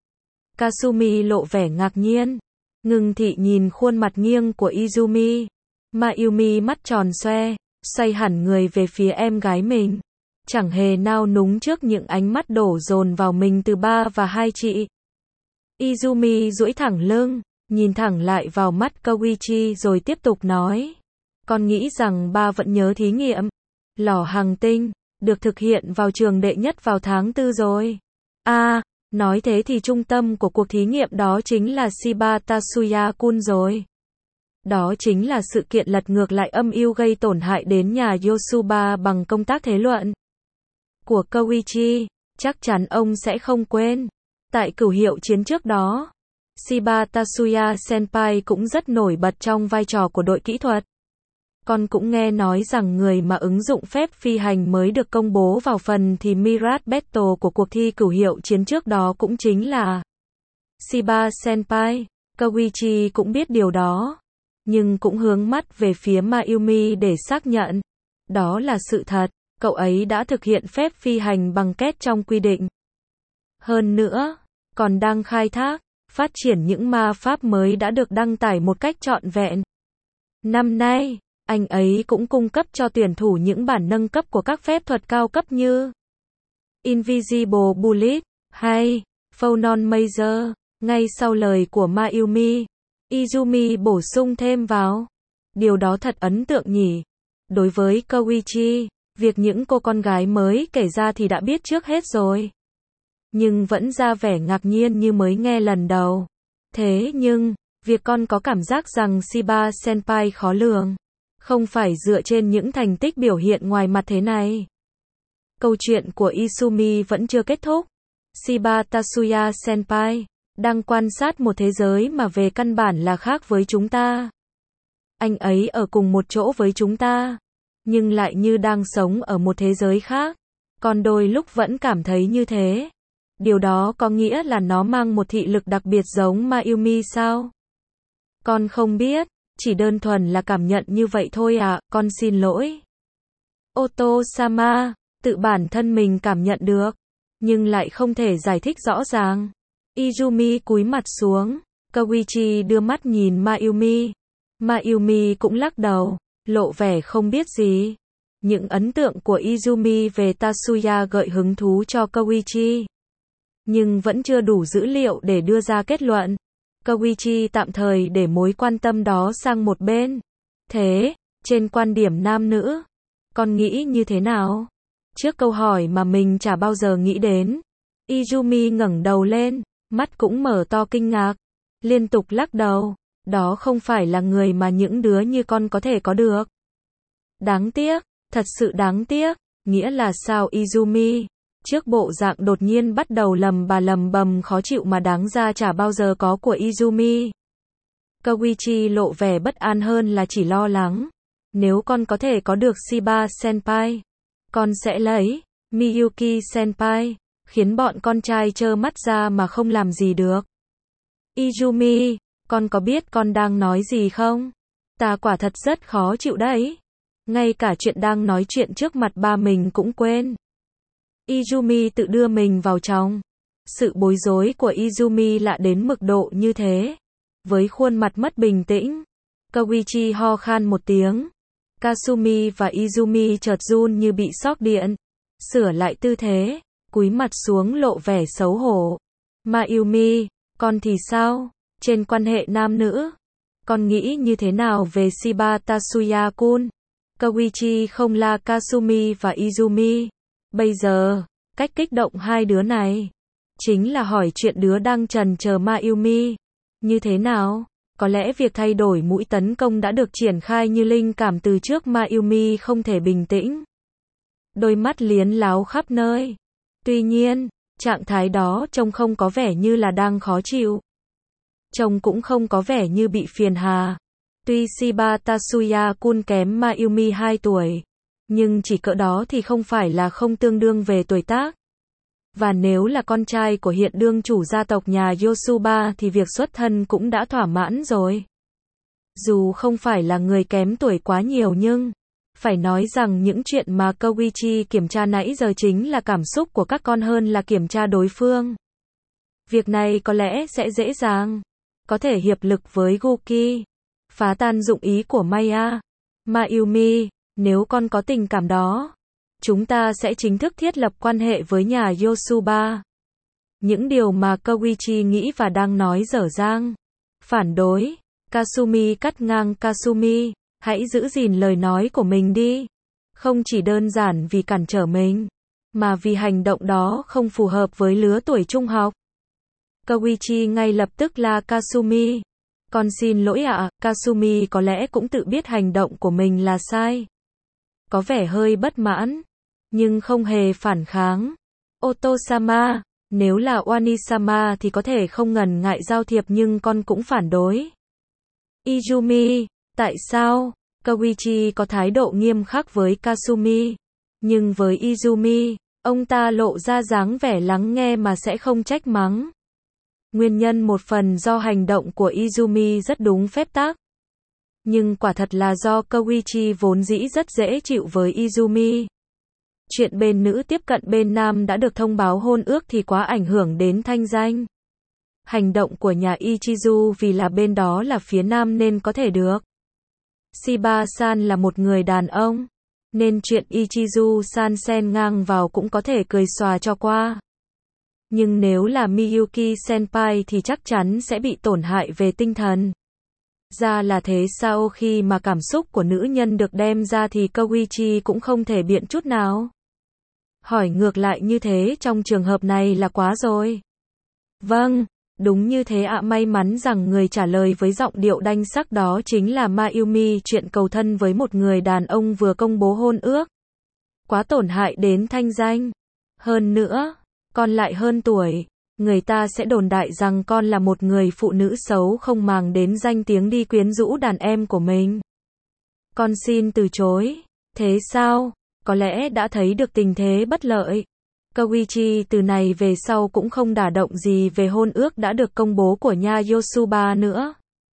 Kasumi lộ vẻ ngạc nhiên, ngưng thị nhìn khuôn mặt nghiêng của Izumi. Mayumi mắt tròn xoe, xoay hẳn người về phía em gái mình, chẳng hề nao núng trước những ánh mắt đổ dồn vào mình từ ba và hai chị. Izumi duỗi thẳng lưng, nhìn thẳng lại vào mắt Koichi rồi tiếp tục nói. Con nghĩ rằng ba vẫn nhớ thí nghiệm lò hành tinh được thực hiện vào trường đệ nhất vào tháng tư rồi. À, nói thế thì trung tâm của cuộc thí nghiệm đó chính là Shiba Tatsuya-kun rồi. Đó chính là sự kiện lật ngược lại âm mưu gây tổn hại đến nhà Yoshuba bằng công tác thế luận của Koichi. Chắc chắn ông sẽ không quên. Tại cửu hiệu chiến trước đó, Shiba Tatsuya Senpai cũng rất nổi bật trong vai trò của đội kỹ thuật. Con cũng nghe nói rằng người mà ứng dụng phép phi hành mới được công bố vào phần thì Mirage Battle của cuộc thi cửu hiệu chiến trước đó cũng chính là Shiba Senpai. Koichi cũng biết điều đó, nhưng cũng hướng mắt về phía Mayumi để xác nhận. Đó là sự thật, cậu ấy đã thực hiện phép phi hành bằng két trong quy định. Hơn nữa, còn đang khai thác, phát triển những ma pháp mới đã được đăng tải một cách trọn vẹn. Năm nay, anh ấy cũng cung cấp cho tuyển thủ những bản nâng cấp của các phép thuật cao cấp như Invisible Bullet hay Phonon Major. Ngay sau lời của Mayumi, Izumi bổ sung thêm vào. Điều đó thật ấn tượng nhỉ. Đối với Koichi, việc những cô con gái mới kể ra thì đã biết trước hết rồi. Nhưng vẫn ra vẻ ngạc nhiên như mới nghe lần đầu. Thế nhưng, việc con có cảm giác rằng Shiba Senpai khó lường, không phải dựa trên những thành tích biểu hiện ngoài mặt thế này. Câu chuyện của Izumi vẫn chưa kết thúc. Shiba Tatsuya Senpai đang quan sát một thế giới mà về căn bản là khác với chúng ta. Anh ấy ở cùng một chỗ với chúng ta, nhưng lại như đang sống ở một thế giới khác. Còn đôi lúc vẫn cảm thấy như thế. Điều đó có nghĩa là nó mang một thị lực đặc biệt giống Mayumi sao? Con không biết, chỉ đơn thuần là cảm nhận như vậy thôi ạ, à, con xin lỗi. Oto-sama, tự bản thân mình cảm nhận được, nhưng lại không thể giải thích rõ ràng. Izumi cúi mặt xuống, Koichi đưa mắt nhìn Mayumi. Mayumi cũng lắc đầu, lộ vẻ không biết gì. Những ấn tượng của Izumi về Tatsuya gợi hứng thú cho Koichi, nhưng vẫn chưa đủ dữ liệu để đưa ra kết luận. Koichi tạm thời để mối quan tâm đó sang một bên. Thế, trên quan điểm nam nữ, con nghĩ như thế nào? Trước câu hỏi mà mình chả bao giờ nghĩ đến, Izumi ngẩng đầu lên, mắt cũng mở to kinh ngạc, liên tục lắc đầu. Đó không phải là người mà những đứa như con có thể có được. Đáng tiếc, thật sự đáng tiếc. Nghĩa là sao Izumi? Trước bộ dạng đột nhiên bắt đầu lầm bà lầm bầm khó chịu mà đáng ra chả bao giờ có của Izumi. Koichi lộ vẻ bất an hơn là chỉ lo lắng. Nếu con có thể có được Shiba Senpai, con sẽ lấy Miyuki Senpai, khiến bọn con trai trơ mắt ra mà không làm gì được. Izumi, con có biết con đang nói gì không? Ta quả thật rất khó chịu đấy. Ngay cả chuyện đang nói chuyện trước mặt ba mình cũng quên. Izumi tự đưa mình vào trong. Sự bối rối của Izumi lạ đến mực độ như thế. Với khuôn mặt mất bình tĩnh, Koichi ho khan một tiếng. Kasumi và Izumi chợt run như bị xóc điện. Sửa lại tư thế, cúi mặt xuống lộ vẻ xấu hổ. Mayumi, con thì sao? Trên quan hệ nam nữ, con nghĩ như thế nào về Shiba Tatsuya-kun? Koichi không la Kasumi và Izumi. Bây giờ, cách kích động hai đứa này chính là hỏi chuyện đứa đang trần chờ Mayumi. Như thế nào? Có lẽ việc thay đổi mũi tấn công đã được triển khai như linh cảm từ trước. Mayumi không thể bình tĩnh. Đôi mắt liến láo khắp nơi. Tuy nhiên, trạng thái đó trông không có vẻ như là đang khó chịu. Trông cũng không có vẻ như bị phiền hà. Tuy Shiba Tatsuya-kun kém Mayumi hai tuổi, nhưng chỉ cỡ đó thì không phải là không tương đương về tuổi tác. Và nếu là con trai của hiện đương chủ gia tộc nhà Yosuba thì việc xuất thân cũng đã thỏa mãn rồi. Dù không phải là người kém tuổi quá nhiều nhưng, phải nói rằng những chuyện mà Koichi kiểm tra nãy giờ chính là cảm xúc của các con hơn là kiểm tra đối phương. Việc này có lẽ sẽ dễ dàng. Có thể hiệp lực với Guki, phá tan dụng ý của Maya. Mayumi, nếu con có tình cảm đó, chúng ta sẽ chính thức thiết lập quan hệ với nhà Yosuba. Những điều mà Koichi nghĩ và đang nói dở dang. Phản đối. Kasumi cắt ngang Kasumi, hãy giữ gìn lời nói của mình đi. Không chỉ đơn giản vì cản trở mình, mà vì hành động đó không phù hợp với lứa tuổi trung học. Koichi ngay lập tức la Kasumi. Con xin lỗi ạ, à, Kasumi có lẽ cũng tự biết hành động của mình là sai. Có vẻ hơi bất mãn, nhưng không hề phản kháng. Oto-sama, Nếu là Onisama thì có thể không ngần ngại giao thiệp nhưng con cũng phản đối. Izumi, tại sao? Koichi có thái độ nghiêm khắc với Kasumi. Nhưng với Izumi, ông ta lộ ra dáng vẻ lắng nghe mà sẽ không trách mắng. Nguyên nhân một phần do hành động của Izumi rất đúng phép tắc. Nhưng quả thật là do Koichi vốn dĩ rất dễ chịu với Izumi. Chuyện bên nữ tiếp cận bên nam đã được thông báo hôn ước thì quá ảnh hưởng đến thanh danh. Hành động của nhà Ichizu vì là bên đó là phía nam nên có thể được. Shiba-san là một người đàn ông, nên chuyện Ichizu-san xen ngang vào cũng có thể cười xòa cho qua. Nhưng nếu là Miyuki-senpai thì chắc chắn sẽ bị tổn hại về tinh thần. Ra là thế sao khi mà cảm xúc của nữ nhân được đem ra thì Koichi cũng không thể biện chút nào. Hỏi ngược lại như thế trong trường hợp này là quá rồi. Vâng, đúng như thế ạ. May mắn rằng người trả lời với giọng điệu đanh sắc đó chính là Mayumi. Chuyện cầu thân với một người đàn ông vừa công bố hôn ước. Quá tổn hại đến thanh danh. Hơn nữa, con lại hơn tuổi. Người ta sẽ đồn đại rằng con là một người phụ nữ xấu không màng đến danh tiếng đi quyến rũ đàn em của mình. Con xin từ chối. Thế sao? Có lẽ đã thấy được tình thế bất lợi. Koichi từ này về sau cũng không đả động gì về hôn ước đã được công bố của nhà Yosuba nữa.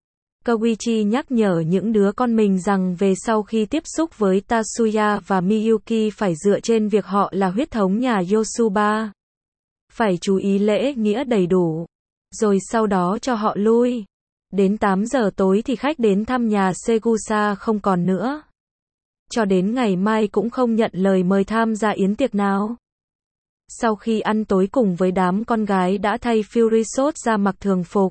Koichi nhắc nhở những đứa con mình rằng về sau khi tiếp xúc với Tatsuya và Miyuki phải dựa trên việc họ là huyết thống nhà Yosuba. Phải chú ý lễ nghĩa đầy đủ. Rồi sau đó cho họ lui. Đến tám giờ tối thì khách đến thăm nhà Segusa không còn nữa. Cho đến ngày mai cũng không nhận lời mời tham gia yến tiệc nào. Sau khi ăn tối cùng với đám con gái đã thay Furisode ra mặc thường phục,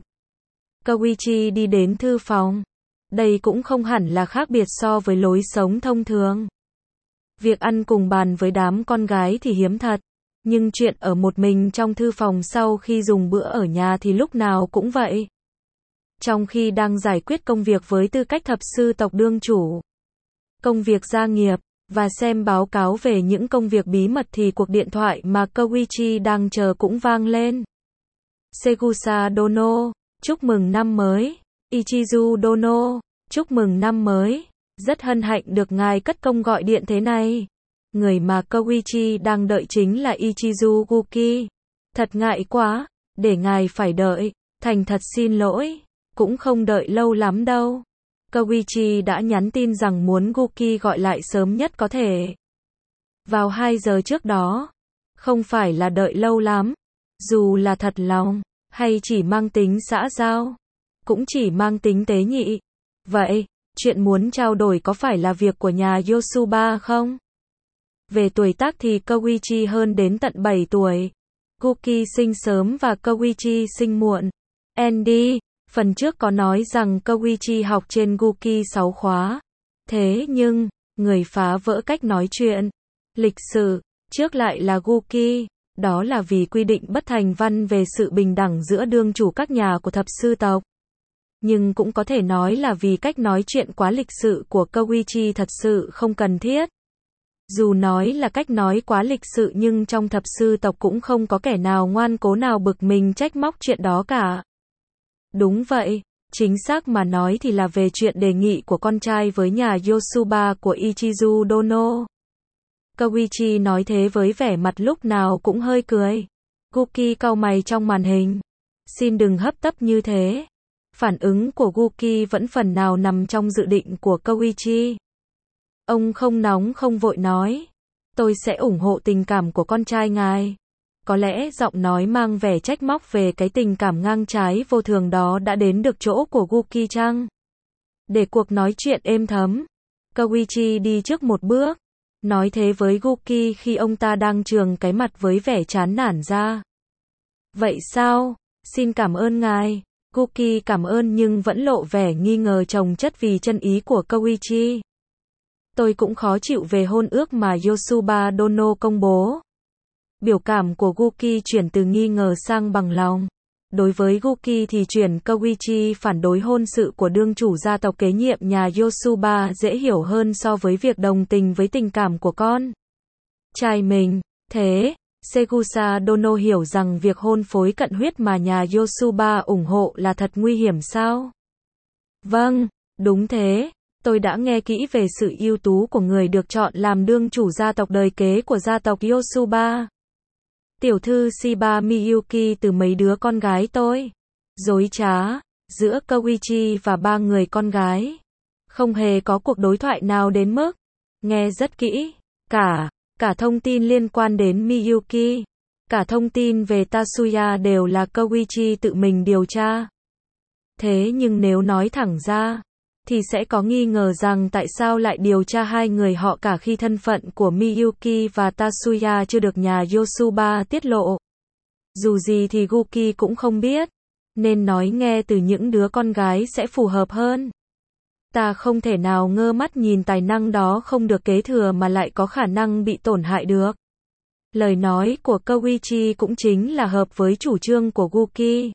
Koichi đi đến thư phòng. Đây cũng không hẳn là khác biệt so với lối sống thông thường. Việc ăn cùng bàn với đám con gái thì hiếm thật. Nhưng chuyện ở một mình trong thư phòng sau khi dùng bữa ở nhà thì lúc nào cũng vậy. Trong khi đang giải quyết công việc với tư cách thập sư tộc đương chủ, công việc gia nghiệp, và xem báo cáo về những công việc bí mật thì cuộc điện thoại mà Koichi đang chờ cũng vang lên. Segusa Dono, chúc mừng năm mới. Ichizu Dono, chúc mừng năm mới. Rất hân hạnh được ngài cất công gọi điện thế này. Người mà Koichi đang đợi chính là Ichizu Guki. Thật ngại quá, để ngài phải đợi. Thành thật xin lỗi, cũng không đợi lâu lắm đâu. Koichi đã nhắn tin rằng muốn Guki gọi lại sớm nhất có thể. Vào hai giờ trước đó. Không phải là đợi lâu lắm. Dù là thật lòng, hay chỉ mang tính xã giao, cũng chỉ mang tính tế nhị. Vậy, chuyện muốn trao đổi có phải là việc của nhà Yosuba không? Về tuổi tác thì Koichi hơn đến tận bảy tuổi. Guki sinh sớm và Koichi sinh muộn. Andy, phần trước có nói rằng Koichi học trên Guki sáu khóa. Thế nhưng, người phá vỡ cách nói chuyện, lịch sử, trước lại là Guki. Đó là vì quy định bất thành văn về sự bình đẳng giữa đương chủ các nhà của thập sư tộc. Nhưng cũng có thể nói là vì cách nói chuyện quá lịch sự của Koichi thật sự không cần thiết. Dù nói là cách nói quá lịch sự nhưng trong thập sư tộc cũng không có kẻ nào ngoan cố nào bực mình trách móc chuyện đó cả. Đúng vậy, chính xác mà nói thì là về chuyện đề nghị của con trai với nhà Yosuba của Ichizu Dono. Koichi nói thế với vẻ mặt lúc nào cũng hơi cười. Guki cau mày trong màn hình. Xin đừng hấp tấp như thế. Phản ứng của Guki vẫn phần nào nằm trong dự định của Koichi. Ông không nóng không vội nói. Tôi sẽ ủng hộ tình cảm của con trai ngài. Có lẽ giọng nói mang vẻ trách móc về cái tình cảm ngang trái vô thường đó đã đến được chỗ của Guki chăng? Để cuộc nói chuyện êm thấm, Koichi đi trước một bước. Nói thế với Guki khi ông ta đang trường cái mặt với vẻ chán nản ra. Vậy sao? Xin cảm ơn ngài. Guki cảm ơn nhưng vẫn lộ vẻ nghi ngờ chồng chất vì chân ý của Koichi. Tôi cũng khó chịu về hôn ước mà Yosuba Dono công bố. Biểu cảm của Guki chuyển từ nghi ngờ sang bằng lòng. Đối với Guki thì chuyển Koichi phản đối hôn sự của đương chủ gia tộc kế nhiệm nhà Yosuba dễ hiểu hơn so với việc đồng tình với tình cảm của con trai mình. Thế, Segusa Dono hiểu rằng việc hôn phối cận huyết mà nhà Yosuba ủng hộ là thật nguy hiểm sao? Vâng, đúng thế. Tôi đã nghe kỹ về sự ưu tú của người được chọn làm đương chủ gia tộc đời kế của gia tộc Yosuba. Tiểu thư Shiba Miyuki từ mấy đứa con gái tôi. Dối trá, giữa Koichi và ba người con gái. Không hề có cuộc đối thoại nào đến mức. Nghe rất kỹ. Cả, cả thông tin liên quan đến Miyuki. Cả thông tin về Tatsuya đều là Koichi tự mình điều tra. Thế nhưng nếu nói thẳng ra, thì sẽ có nghi ngờ rằng tại sao lại điều tra hai người họ cả khi thân phận của Miyuki và Tatsuya chưa được nhà Yosuba tiết lộ. Dù gì thì Guki cũng không biết, nên nói nghe từ những đứa con gái sẽ phù hợp hơn. Ta không thể nào ngơ mắt nhìn tài năng đó không được kế thừa mà lại có khả năng bị tổn hại được. Lời nói của Koichi cũng chính là hợp với chủ trương của Guki.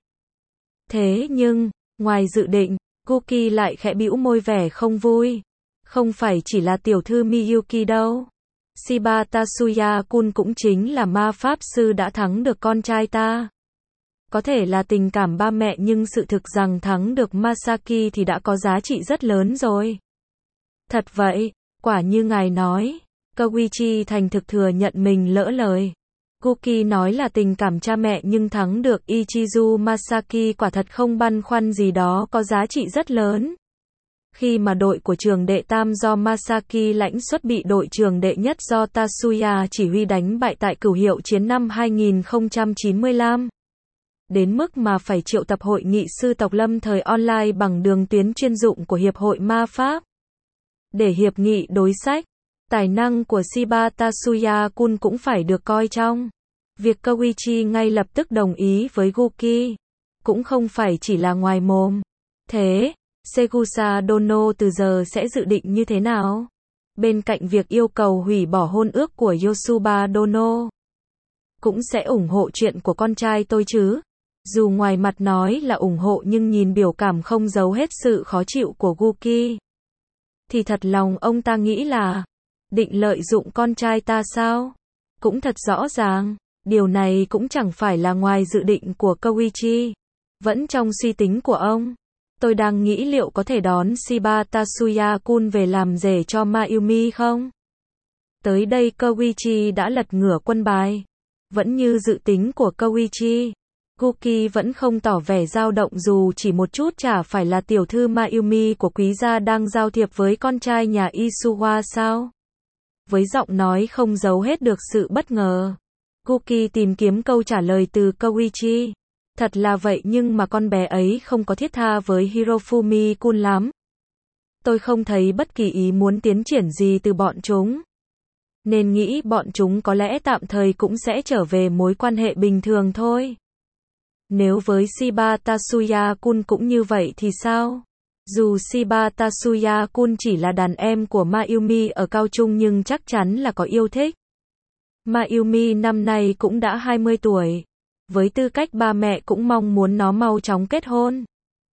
Thế nhưng, ngoài dự định, Guki lại khẽ bĩu môi vẻ không vui. Không phải chỉ là tiểu thư Miyuki đâu. Shiba Tatsuya-kun cũng chính là ma pháp sư đã thắng được con trai ta. Có thể là tình cảm ba mẹ nhưng sự thực rằng thắng được Masaki thì đã có giá trị rất lớn rồi. Thật vậy, quả như ngài nói. Koichi thành thực thừa nhận mình lỡ lời. Guki nói là tình cảm cha mẹ nhưng thắng được Ichizu Masaki quả thật không băn khoăn gì đó có giá trị rất lớn. Khi mà đội của trường đệ tam do Masaki lãnh xuất bị đội trường đệ nhất do Tatsuya chỉ huy đánh bại tại cửu hiệu chiến năm hai nghìn không trăm chín mươi lăm. Đến mức mà phải triệu tập hội nghị sư tộc lâm thời online bằng đường tuyến chuyên dụng của Hiệp hội Ma Pháp. Để hiệp nghị đối sách, tài năng của Shiba Tatsuya-kun cũng phải được coi trong. Việc Koichi ngay lập tức đồng ý với Guki, cũng không phải chỉ là ngoài mồm. Thế, Segusa Dono từ giờ sẽ dự định như thế nào? Bên cạnh việc yêu cầu hủy bỏ hôn ước của Yosuba Dono, cũng sẽ ủng hộ chuyện của con trai tôi chứ? Dù ngoài mặt nói là ủng hộ nhưng nhìn biểu cảm không giấu hết sự khó chịu của Guki, thì thật lòng ông ta nghĩ là định lợi dụng con trai ta sao? Cũng thật rõ ràng, điều này cũng chẳng phải là ngoài dự định của Koichi. Vẫn trong suy tính của ông. Tôi đang nghĩ liệu có thể đón Shiba Tatsuya-kun về làm rể cho Mayumi không? Tới đây Koichi đã lật ngửa quân bài. Vẫn như dự tính của Koichi. Guki vẫn không tỏ vẻ dao động dù chỉ một chút, chả phải là tiểu thư Mayumi của quý gia đang giao thiệp với con trai nhà Isuwa sao? Với giọng nói không giấu hết được sự bất ngờ, Guki tìm kiếm câu trả lời từ Koichi. Thật là vậy nhưng mà con bé ấy không có thiết tha với Hirofumi-kun lắm. Tôi không thấy bất kỳ ý muốn tiến triển gì từ bọn chúng. Nên nghĩ bọn chúng có lẽ tạm thời cũng sẽ trở về mối quan hệ bình thường thôi. Nếu với Shiba Tatsuya-kun cũng như vậy thì sao? Dù Shiba Tatsuya-kun chỉ là đàn em của Mayumi ở cao trung nhưng chắc chắn là có yêu thích. Mayumi năm nay cũng đã hai mươi tuổi. Với tư cách ba mẹ cũng mong muốn nó mau chóng kết hôn.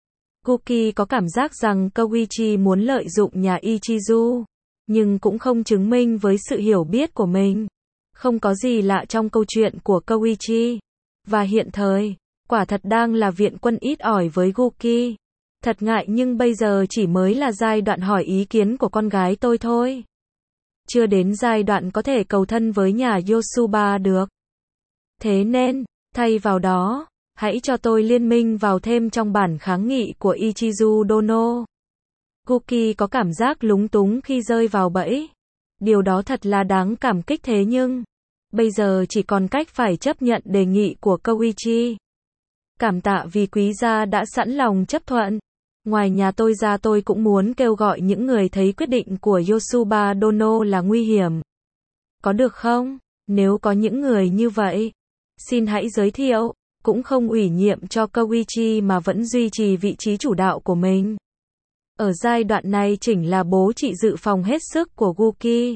Guki có cảm giác rằng Koichi muốn lợi dụng nhà Ichizu, nhưng cũng không chứng minh với sự hiểu biết của mình. Không có gì lạ trong câu chuyện của Koichi. Và hiện thời, quả thật đang là viện quân ít ỏi với Guki. Thật ngại nhưng bây giờ chỉ mới là giai đoạn hỏi ý kiến của con gái tôi thôi. Chưa đến giai đoạn có thể cầu thân với nhà Yosuba được. Thế nên, thay vào đó, hãy cho tôi liên minh vào thêm trong bản kháng nghị của Ichizu Dono. Guki có cảm giác lúng túng khi rơi vào bẫy. Điều đó thật là đáng cảm kích thế nhưng, bây giờ chỉ còn cách phải chấp nhận đề nghị của Koichi. Cảm tạ vì quý gia đã sẵn lòng chấp thuận. Ngoài nhà tôi ra tôi cũng muốn kêu gọi những người thấy quyết định của Yosuba Dono là nguy hiểm. Có được không? Nếu có những người như vậy, xin hãy giới thiệu, cũng không ủy nhiệm cho Koichi mà vẫn duy trì vị trí chủ đạo của mình. Ở giai đoạn này chỉnh là bố chị dự phòng hết sức của Guki.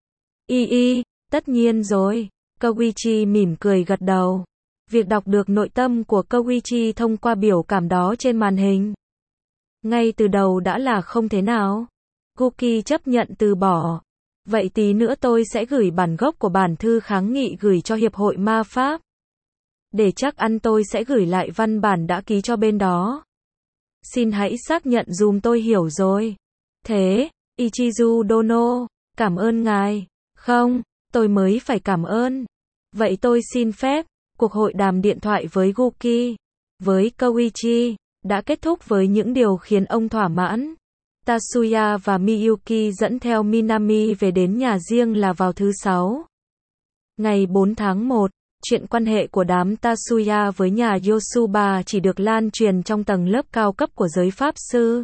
Y y, tất nhiên rồi. Koichi mỉm cười gật đầu. Việc đọc được nội tâm của Koichi thông qua biểu cảm đó trên màn hình, ngay từ đầu đã là không thế nào. Guki chấp nhận từ bỏ. Vậy tí nữa tôi sẽ gửi bản gốc của bản thư kháng nghị gửi cho Hiệp hội Ma Pháp. Để chắc ăn tôi sẽ gửi lại văn bản đã ký cho bên đó. Xin hãy xác nhận dùm tôi hiểu rồi. Thế, Ichizu Dono, cảm ơn ngài. Không, tôi mới phải cảm ơn. Vậy tôi xin phép, cuộc hội đàm điện thoại với Guki, với Koichi, đã kết thúc với những điều khiến ông thỏa mãn. Tatsuya và Miyuki dẫn theo Minami về đến nhà riêng là vào thứ Sáu. Ngày bốn tháng một, chuyện quan hệ của đám Tatsuya với nhà Yosuba chỉ được lan truyền trong tầng lớp cao cấp của giới Pháp sư.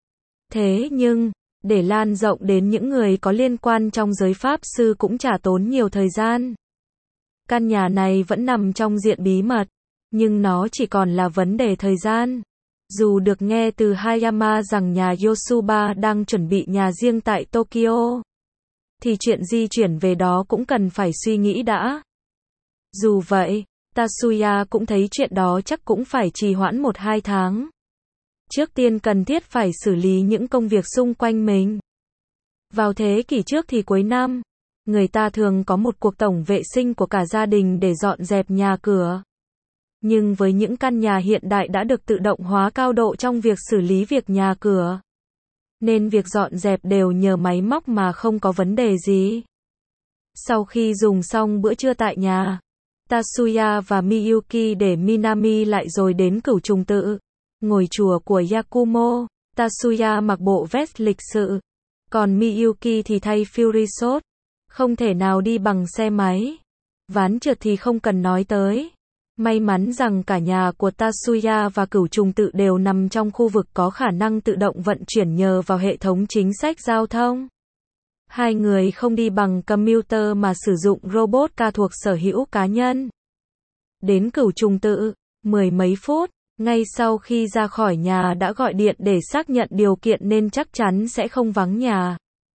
Thế nhưng, để lan rộng đến những người có liên quan trong giới Pháp sư cũng chả tốn nhiều thời gian. Căn nhà này vẫn nằm trong diện bí mật, nhưng nó chỉ còn là vấn đề thời gian. Dù được nghe từ Hayama rằng nhà Yosuba đang chuẩn bị nhà riêng tại Tokyo, thì chuyện di chuyển về đó cũng cần phải suy nghĩ đã. Dù vậy, Tatsuya cũng thấy chuyện đó chắc cũng phải trì hoãn một hai tháng. Trước tiên cần thiết phải xử lý những công việc xung quanh mình. Vào thế kỷ trước thì cuối năm, người ta thường có một cuộc tổng vệ sinh của cả gia đình để dọn dẹp nhà cửa. Nhưng với những căn nhà hiện đại đã được tự động hóa cao độ trong việc xử lý việc nhà cửa, nên việc dọn dẹp đều nhờ máy móc mà không có vấn đề gì. Sau khi dùng xong bữa trưa tại nhà, Tatsuya và Miyuki để Minami lại rồi đến Cửu Trùng Tự, ngôi chùa của Yakumo. Tatsuya mặc bộ vest lịch sự, còn Miyuki thì thay Fury Sword, không thể nào đi bằng xe máy. Ván trượt thì không cần nói tới. May mắn rằng cả nhà của Tatsuya và Cửu Trùng Tự đều nằm trong khu vực có khả năng tự động vận chuyển nhờ vào hệ thống chính sách giao thông. Hai người không đi bằng commuter mà sử dụng robot ca thuộc sở hữu cá nhân. Đến Cửu Trùng Tự, mười mấy phút, ngay sau khi ra khỏi nhà đã gọi điện để xác nhận điều kiện nên chắc chắn sẽ không vắng nhà.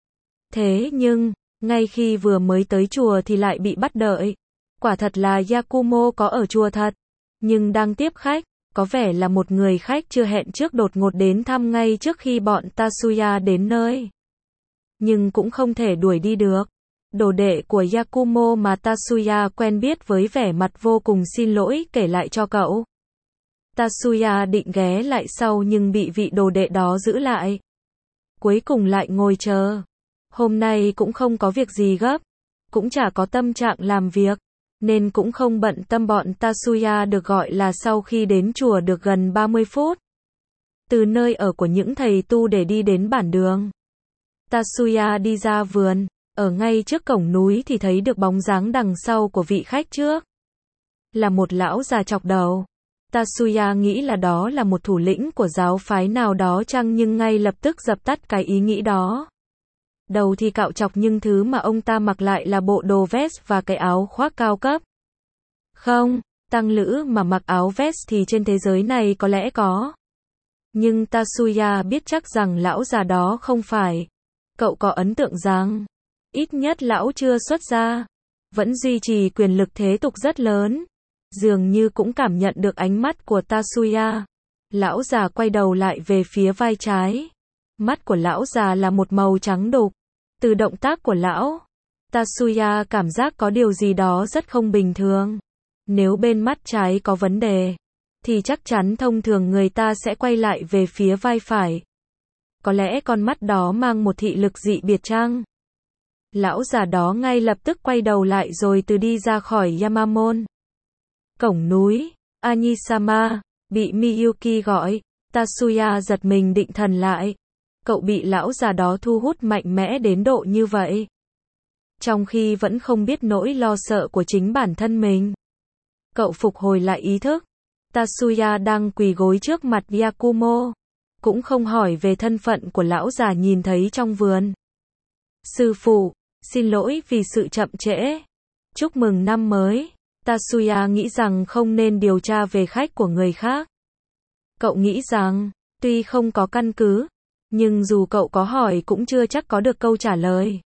Thế nhưng, ngay khi vừa mới tới chùa thì lại bị bắt đợi. Quả thật là Yakumo có ở chùa thật, nhưng đang tiếp khách, có vẻ là một người khách chưa hẹn trước đột ngột đến thăm ngay trước khi bọn Tatsuya đến nơi. Nhưng cũng không thể đuổi đi được. Đồ đệ của Yakumo mà Tatsuya quen biết với vẻ mặt vô cùng xin lỗi kể lại cho cậu. Tatsuya định ghé lại sau nhưng bị vị đồ đệ đó giữ lại. Cuối cùng lại ngồi chờ. Hôm nay cũng không có việc gì gấp, cũng chả có tâm trạng làm việc, nên cũng không bận tâm bọn Tatsuya được gọi là sau khi đến chùa được gần ba mươi phút. Từ nơi ở của những thầy tu để đi đến bản đường. Tatsuya đi ra vườn, ở ngay trước cổng núi thì thấy được bóng dáng đằng sau của vị khách trước. Là một lão già chọc đầu. Tatsuya nghĩ là đó là một thủ lĩnh của giáo phái nào đó chăng nhưng ngay lập tức dập tắt cái ý nghĩ đó. Đầu thì cạo chọc nhưng thứ mà ông ta mặc lại là bộ đồ vest và cái áo khoác cao cấp. Không, tăng lữ mà mặc áo vest thì trên thế giới này có lẽ có. Nhưng Tatsuya biết chắc rằng lão già đó không phải. Cậu có ấn tượng rằng, ít nhất lão chưa xuất gia, vẫn duy trì quyền lực thế tục rất lớn. Dường như cũng cảm nhận được ánh mắt của Tatsuya. Lão già quay đầu lại về phía vai trái. Mắt của lão già là một màu trắng đục. Từ động tác của lão, Tatsuya cảm giác có điều gì đó rất không bình thường. Nếu bên mắt trái có vấn đề, thì chắc chắn thông thường người ta sẽ quay lại về phía vai phải. Có lẽ con mắt đó mang một thị lực dị biệt chăng? Lão già đó ngay lập tức quay đầu lại rồi từ đi ra khỏi Yamamon. Cổng núi, Anisama, bị Miyuki gọi, Tatsuya giật mình định thần lại. Cậu bị lão già đó thu hút mạnh mẽ đến độ như vậy. Trong khi vẫn không biết nỗi lo sợ của chính bản thân mình. Cậu phục hồi lại ý thức. Tatsuya đang quỳ gối trước mặt Yakumo. Cũng không hỏi về thân phận của lão già nhìn thấy trong vườn. Sư phụ, xin lỗi vì sự chậm trễ. Chúc mừng năm mới. Tatsuya nghĩ rằng không nên điều tra về khách của người khác. Cậu nghĩ rằng, tuy không có căn cứ, nhưng dù cậu có hỏi cũng chưa chắc có được câu trả lời.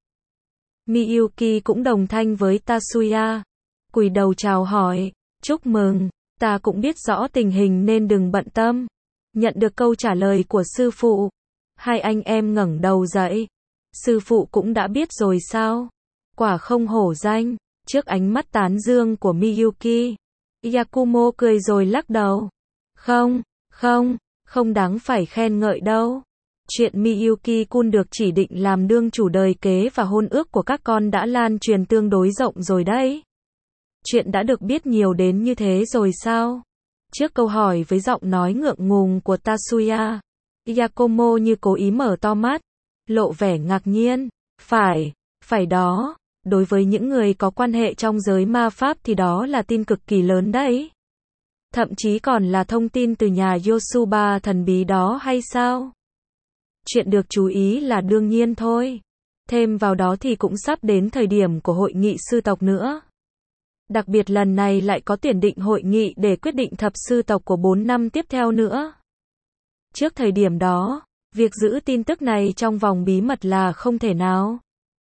Miyuki cũng đồng thanh với Tatsuya. Cúi đầu chào hỏi. Chúc mừng, ta cũng biết rõ tình hình nên đừng bận tâm. Nhận được câu trả lời của sư phụ. Hai anh em ngẩng đầu dậy. Sư phụ cũng đã biết rồi sao? Quả không hổ danh. Trước ánh mắt tán dương của Miyuki, Yakumo cười rồi lắc đầu. Không, không, không đáng phải khen ngợi đâu. Chuyện Miyuki-kun được chỉ định làm đương chủ đời kế và hôn ước của các con đã lan truyền tương đối rộng rồi đấy. Chuyện đã được biết nhiều đến như thế rồi sao? Trước câu hỏi với giọng nói ngượng ngùng của Tatsuya, Yakumo như cố ý mở to mắt, lộ vẻ ngạc nhiên. Phải, phải đó. Đối với những người có quan hệ trong giới ma pháp thì đó là tin cực kỳ lớn đấy. Thậm chí còn là thông tin từ nhà Yosuba thần bí đó hay sao? Chuyện được chú ý là đương nhiên thôi. Thêm vào đó thì cũng sắp đến thời điểm của hội nghị sư tộc nữa. Đặc biệt lần này lại có tuyển định hội nghị để quyết định thập sư tộc của bốn năm tiếp theo nữa. Trước thời điểm đó, việc giữ tin tức này trong vòng bí mật là không thể nào.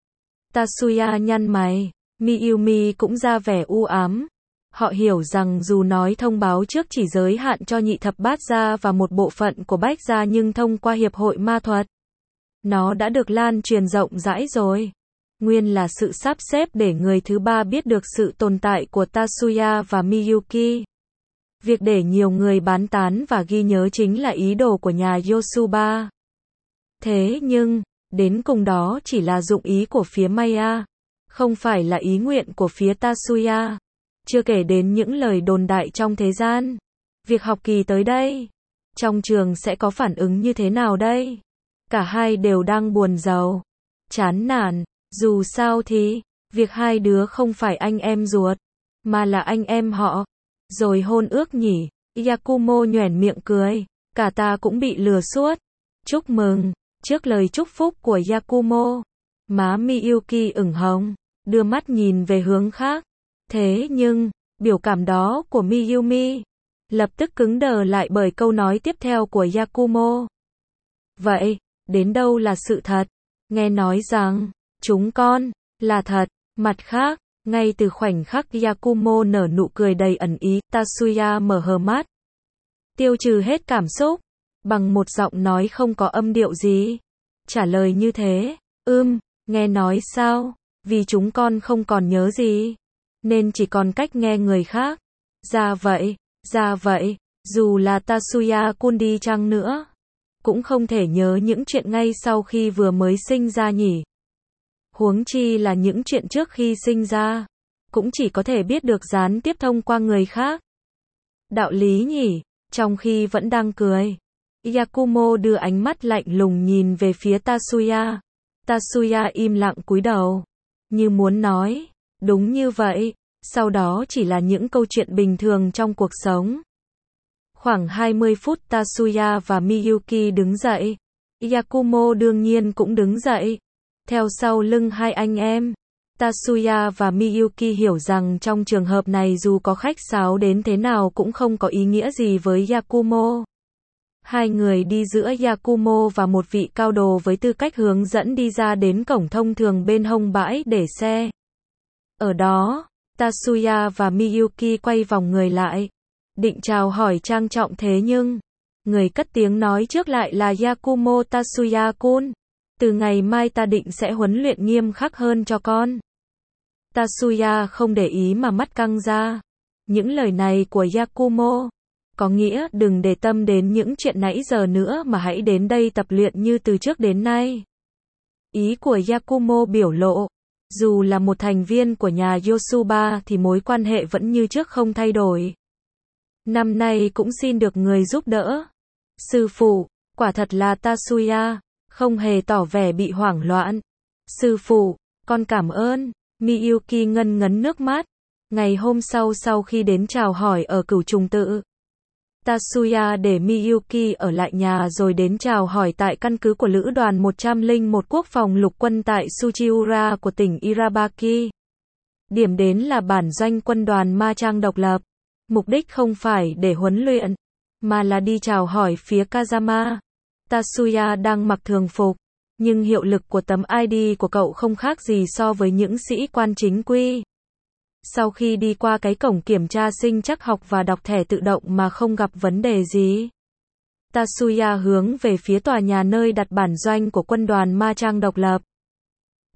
Tatsuya nhăn mày, Miyumi cũng ra vẻ u ám. Họ hiểu rằng dù nói thông báo trước chỉ giới hạn cho nhị thập bát gia và một bộ phận của bách gia nhưng thông qua hiệp hội ma thuật, nó đã được lan truyền rộng rãi rồi. Nguyên là sự sắp xếp để người thứ ba biết được sự tồn tại của Tatsuya và Miyuki. Việc để nhiều người bán tán và ghi nhớ chính là ý đồ của nhà Yosuba. Thế nhưng, đến cùng đó chỉ là dụng ý của phía Maya, không phải là ý nguyện của phía Tatsuya. Chưa kể đến những lời đồn đại trong thế gian. Việc học kỳ tới đây, trong trường sẽ có phản ứng như thế nào đây? Cả hai đều đang buồn rầu, chán nản. Dù sao thì, việc hai đứa không phải anh em ruột, mà là anh em họ. Rồi hôn ước nhỉ? Yakumo nhoẻn miệng cười. Cả ta cũng bị lừa suốt. Chúc mừng. Trước lời chúc phúc của Yakumo, má Miyuki ửng hồng, đưa mắt nhìn về hướng khác. Thế nhưng, biểu cảm đó của Miyumi lập tức cứng đờ lại bởi câu nói tiếp theo của Yakumo. Vậy, đến đâu là sự thật? Nghe nói rằng, chúng con, là thật. Mặt khác, ngay từ khoảnh khắc Yakumo nở nụ cười đầy ẩn ý, Tatsuya mở hờ mắt, tiêu trừ hết cảm xúc, bằng một giọng nói không có âm điệu gì. Trả lời như thế, ưm, nghe nói sao? Vì chúng con không còn nhớ gì, nên chỉ còn cách nghe người khác. Ra vậy, ra vậy, dù là Tatsuya-kun đi chăng nữa, cũng không thể nhớ những chuyện ngay sau khi vừa mới sinh ra nhỉ. Huống chi là những chuyện trước khi sinh ra, cũng chỉ có thể biết được gián tiếp thông qua người khác. Đạo lý nhỉ, trong khi vẫn đang cười. Yakumo đưa ánh mắt lạnh lùng nhìn về phía Tatsuya. Tatsuya im lặng cúi đầu, như muốn nói, đúng như vậy, sau đó chỉ là những câu chuyện bình thường trong cuộc sống. Khoảng hai mươi phút Tatsuya và Miyuki đứng dậy. Yakumo đương nhiên cũng đứng dậy, theo sau lưng hai anh em. Tatsuya và Miyuki hiểu rằng trong trường hợp này dù có khách sáo đến thế nào cũng không có ý nghĩa gì với Yakumo. Hai người đi giữa Yakumo và một vị cao đồ với tư cách hướng dẫn đi ra đến cổng thông thường bên hông bãi để xe. Ở đó, Tatsuya và Miyuki quay vòng người lại, định chào hỏi trang trọng thế nhưng, người cất tiếng nói trước lại là Yakumo. Tatsuya-kun, từ ngày mai ta định sẽ huấn luyện nghiêm khắc hơn cho con. Tatsuya không để ý mà mắt căng ra. Những lời này của Yakumo có nghĩa đừng để tâm đến những chuyện nãy giờ nữa mà hãy đến đây tập luyện như từ trước đến nay. Ý của Yakumo biểu lộ, dù là một thành viên của nhà Yosuba thì mối quan hệ vẫn như trước không thay đổi. Năm nay cũng xin được người giúp đỡ. Sư phụ, quả thật là Tatsuya, không hề tỏ vẻ bị hoảng loạn. Sư phụ, con cảm ơn. Miyuki ngân ngấn nước mắt. Ngày hôm sau sau khi đến chào hỏi ở Cửu Trùng Tự, Tatsuya để Miyuki ở lại nhà rồi đến chào hỏi tại căn cứ của lữ đoàn một trăm lẻ một quốc phòng lục quân tại Suchiura của tỉnh Irabaki. Điểm đến là bản doanh quân đoàn ma trang độc lập. Mục đích không phải để huấn luyện, mà là đi chào hỏi phía Kazama. Tatsuya đang mặc thường phục, nhưng hiệu lực của tấm i đê của cậu không khác gì so với những sĩ quan chính quy. Sau khi đi qua cái cổng kiểm tra sinh trắc học và đọc thẻ tự động mà không gặp vấn đề gì, Tatsuya hướng về phía tòa nhà nơi đặt bản doanh của quân đoàn ma trang độc lập.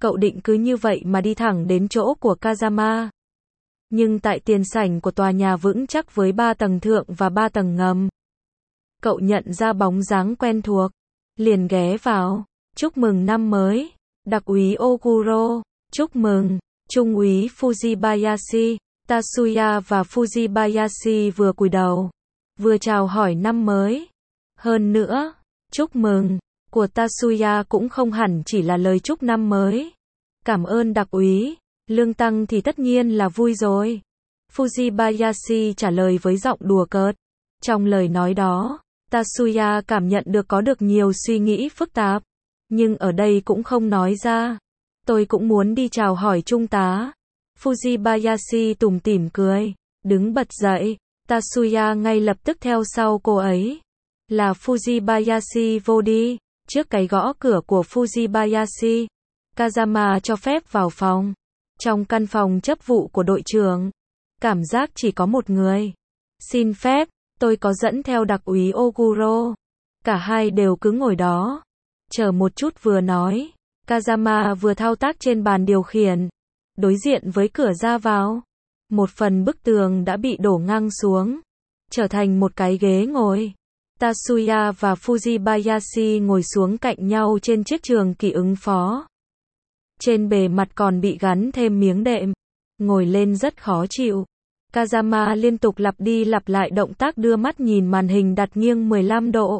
cậu định cứ như vậy mà đi thẳng đến chỗ của Kazama. Nhưng tại tiền sảnh của tòa nhà vững chắc với ba tầng thượng và ba tầng ngầm, cậu nhận ra bóng dáng quen thuộc, liền ghé vào. Chúc mừng năm mới, đặc úy Oguro. Chúc mừng, trung úy Fujibayashi. Tatsuya và Fujibayashi vừa cúi đầu, vừa chào hỏi năm mới. Hơn nữa, chúc mừng của Tatsuya cũng không hẳn chỉ là lời chúc năm mới. Cảm ơn đặc úy, lương tăng thì tất nhiên là vui rồi. Fujibayashi trả lời với giọng đùa cợt. Trong lời nói đó, Tatsuya cảm nhận được có được nhiều suy nghĩ phức tạp, nhưng ở đây cũng không nói ra. Tôi cũng muốn đi chào hỏi trung tá. Fujibayashi tủm tỉm cười, đứng bật dậy. Tatsuya ngay lập tức theo sau cô ấy. Là Fujibayashi vô đi. Trước cái gõ cửa của Fujibayashi, Kazama cho phép vào phòng. Trong căn phòng chấp vụ của đội trưởng, cảm giác chỉ có một người. Xin phép, tôi có dẫn theo đặc úy Oguro. Cả hai đều cứ ngồi đó, chờ một chút vừa nói. Kazama vừa thao tác trên bàn điều khiển. Đối diện với cửa ra vào, một phần bức tường đã bị đổ ngang xuống, trở thành một cái ghế ngồi. Tatsuya và Fujibayashi ngồi xuống cạnh nhau trên chiếc trường kỳ ứng phó. Trên bề mặt còn bị gắn thêm miếng đệm, ngồi lên rất khó chịu. Kazama liên tục lặp đi lặp lại động tác đưa mắt nhìn màn hình đặt nghiêng mười lăm độ,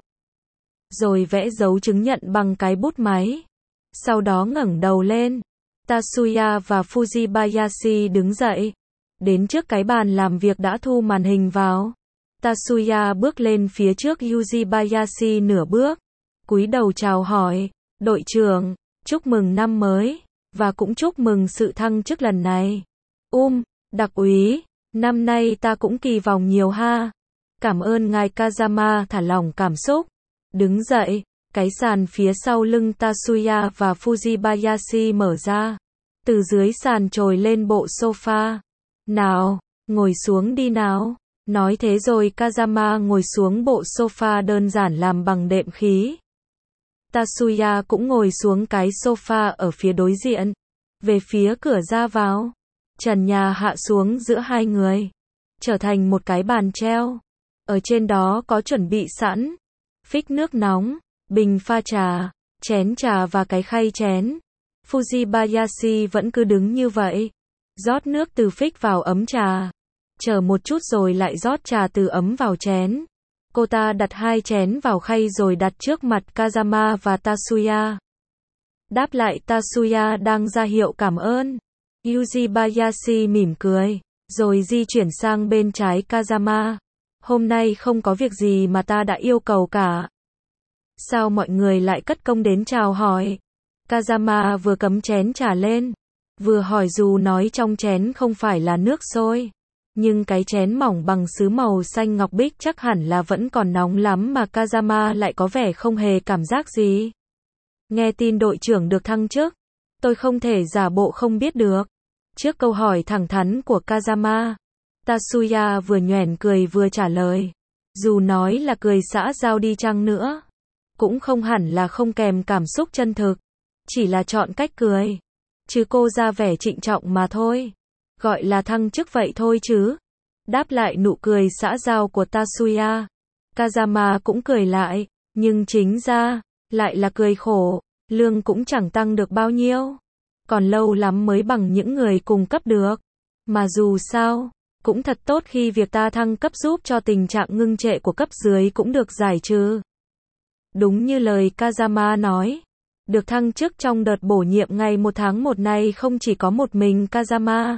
rồi vẽ dấu chứng nhận bằng cái bút máy. Sau đó ngẩng đầu lên. Tatsuya và Fujibayashi đứng dậy, đến trước cái bàn làm việc đã thu màn hình vào. Tatsuya bước lên phía trước Fujibayashi nửa bước, cúi đầu chào hỏi, đội trưởng, chúc mừng năm mới, và cũng chúc mừng sự thăng chức lần này. Um, đặc úy, năm nay ta cũng kỳ vọng nhiều ha. Cảm ơn ngài. Kazama thả lỏng cảm xúc, đứng dậy. Cái sàn phía sau lưng Tatsuya và Fujibayashi mở ra. Từ dưới sàn trồi lên bộ sofa. Nào, ngồi xuống đi nào. Nói thế rồi Kazama ngồi xuống bộ sofa đơn giản làm bằng đệm khí. Tatsuya cũng ngồi xuống cái sofa ở phía đối diện, về phía cửa ra vào. Trần nhà hạ xuống giữa hai người, trở thành một cái bàn treo. Ở trên đó có chuẩn bị sẵn phích nước nóng, bình pha trà, chén trà và cái khay chén. Fujibayashi vẫn cứ đứng như vậy, rót nước từ phích vào ấm trà, chờ một chút rồi lại rót trà từ ấm vào chén. Cô ta đặt hai chén vào khay rồi đặt trước mặt Kazama và Tatsuya. Đáp lại Tatsuya đang ra hiệu cảm ơn. Fujibayashi mỉm cười, rồi di chuyển sang bên trái Kazama. Hôm nay không có việc gì mà ta đã yêu cầu cả. Sao mọi người lại cất công đến chào hỏi? Kazama vừa cấm chén trà lên, vừa hỏi dù nói trong chén không phải là nước sôi. Nhưng cái chén mỏng bằng sứ màu xanh ngọc bích chắc hẳn là vẫn còn nóng lắm mà Kazama lại có vẻ không hề cảm giác gì. Nghe tin đội trưởng được thăng chức, tôi không thể giả bộ không biết được. Trước câu hỏi thẳng thắn của Kazama, Tatsuya vừa nhoẻn cười vừa trả lời. Dù nói là cười xã giao đi chăng nữa, cũng không hẳn là không kèm cảm xúc chân thực. Chỉ là chọn cách cười, chứ cô ra vẻ trịnh trọng mà thôi. Gọi là thăng chức vậy thôi chứ. Đáp lại nụ cười xã giao của Tatsuya, Kazama cũng cười lại, nhưng chính ra, lại là cười khổ. Lương cũng chẳng tăng được bao nhiêu, còn lâu lắm mới bằng những người cùng cấp được. Mà dù sao, cũng thật tốt khi việc ta thăng cấp giúp cho tình trạng ngưng trệ của cấp dưới cũng được giải trừ. Đúng như lời Kazama nói, được thăng chức trong đợt bổ nhiệm ngày một tháng một này không chỉ có một mình Kazama.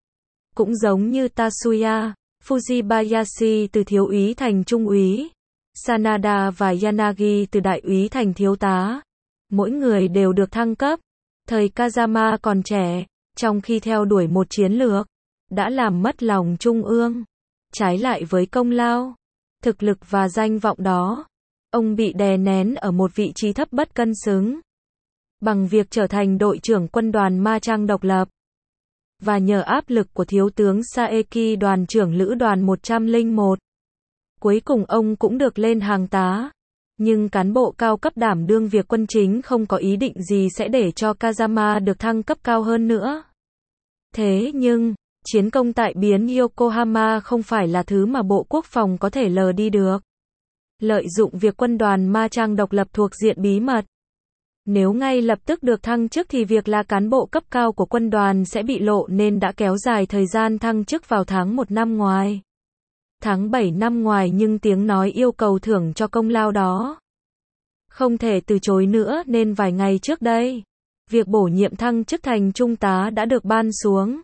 Cũng giống như Tatsuya, Fujibayashi từ thiếu úy thành trung úy, Sanada và Yanagi từ đại úy thành thiếu tá. Mỗi người đều được thăng cấp. Thời Kazama còn trẻ, trong khi theo đuổi một chiến lược, đã làm mất lòng trung ương. Trái lại với công lao, thực lực và danh vọng đó, ông bị đè nén ở một vị trí thấp bất cân xứng. Bằng việc trở thành đội trưởng quân đoàn Ma Trang độc lập, và nhờ áp lực của thiếu tướng Saeki đoàn trưởng lữ đoàn một trăm lẻ một, cuối cùng ông cũng được lên hàng tá. Nhưng cán bộ cao cấp đảm đương việc quân chính không có ý định gì sẽ để cho Kazama được thăng cấp cao hơn nữa. Thế nhưng, chiến công tại biến Yokohama không phải là thứ mà Bộ Quốc phòng có thể lờ đi được. Lợi dụng việc quân đoàn Ma Trang độc lập thuộc diện bí mật. Nếu ngay lập tức được thăng chức thì việc là cán bộ cấp cao của quân đoàn sẽ bị lộ nên đã kéo dài thời gian thăng chức vào tháng một năm ngoài. Tháng bảy năm ngoài nhưng tiếng nói yêu cầu thưởng cho công lao đó không thể từ chối nữa nên vài ngày trước đây, việc bổ nhiệm thăng chức thành trung tá đã được ban xuống.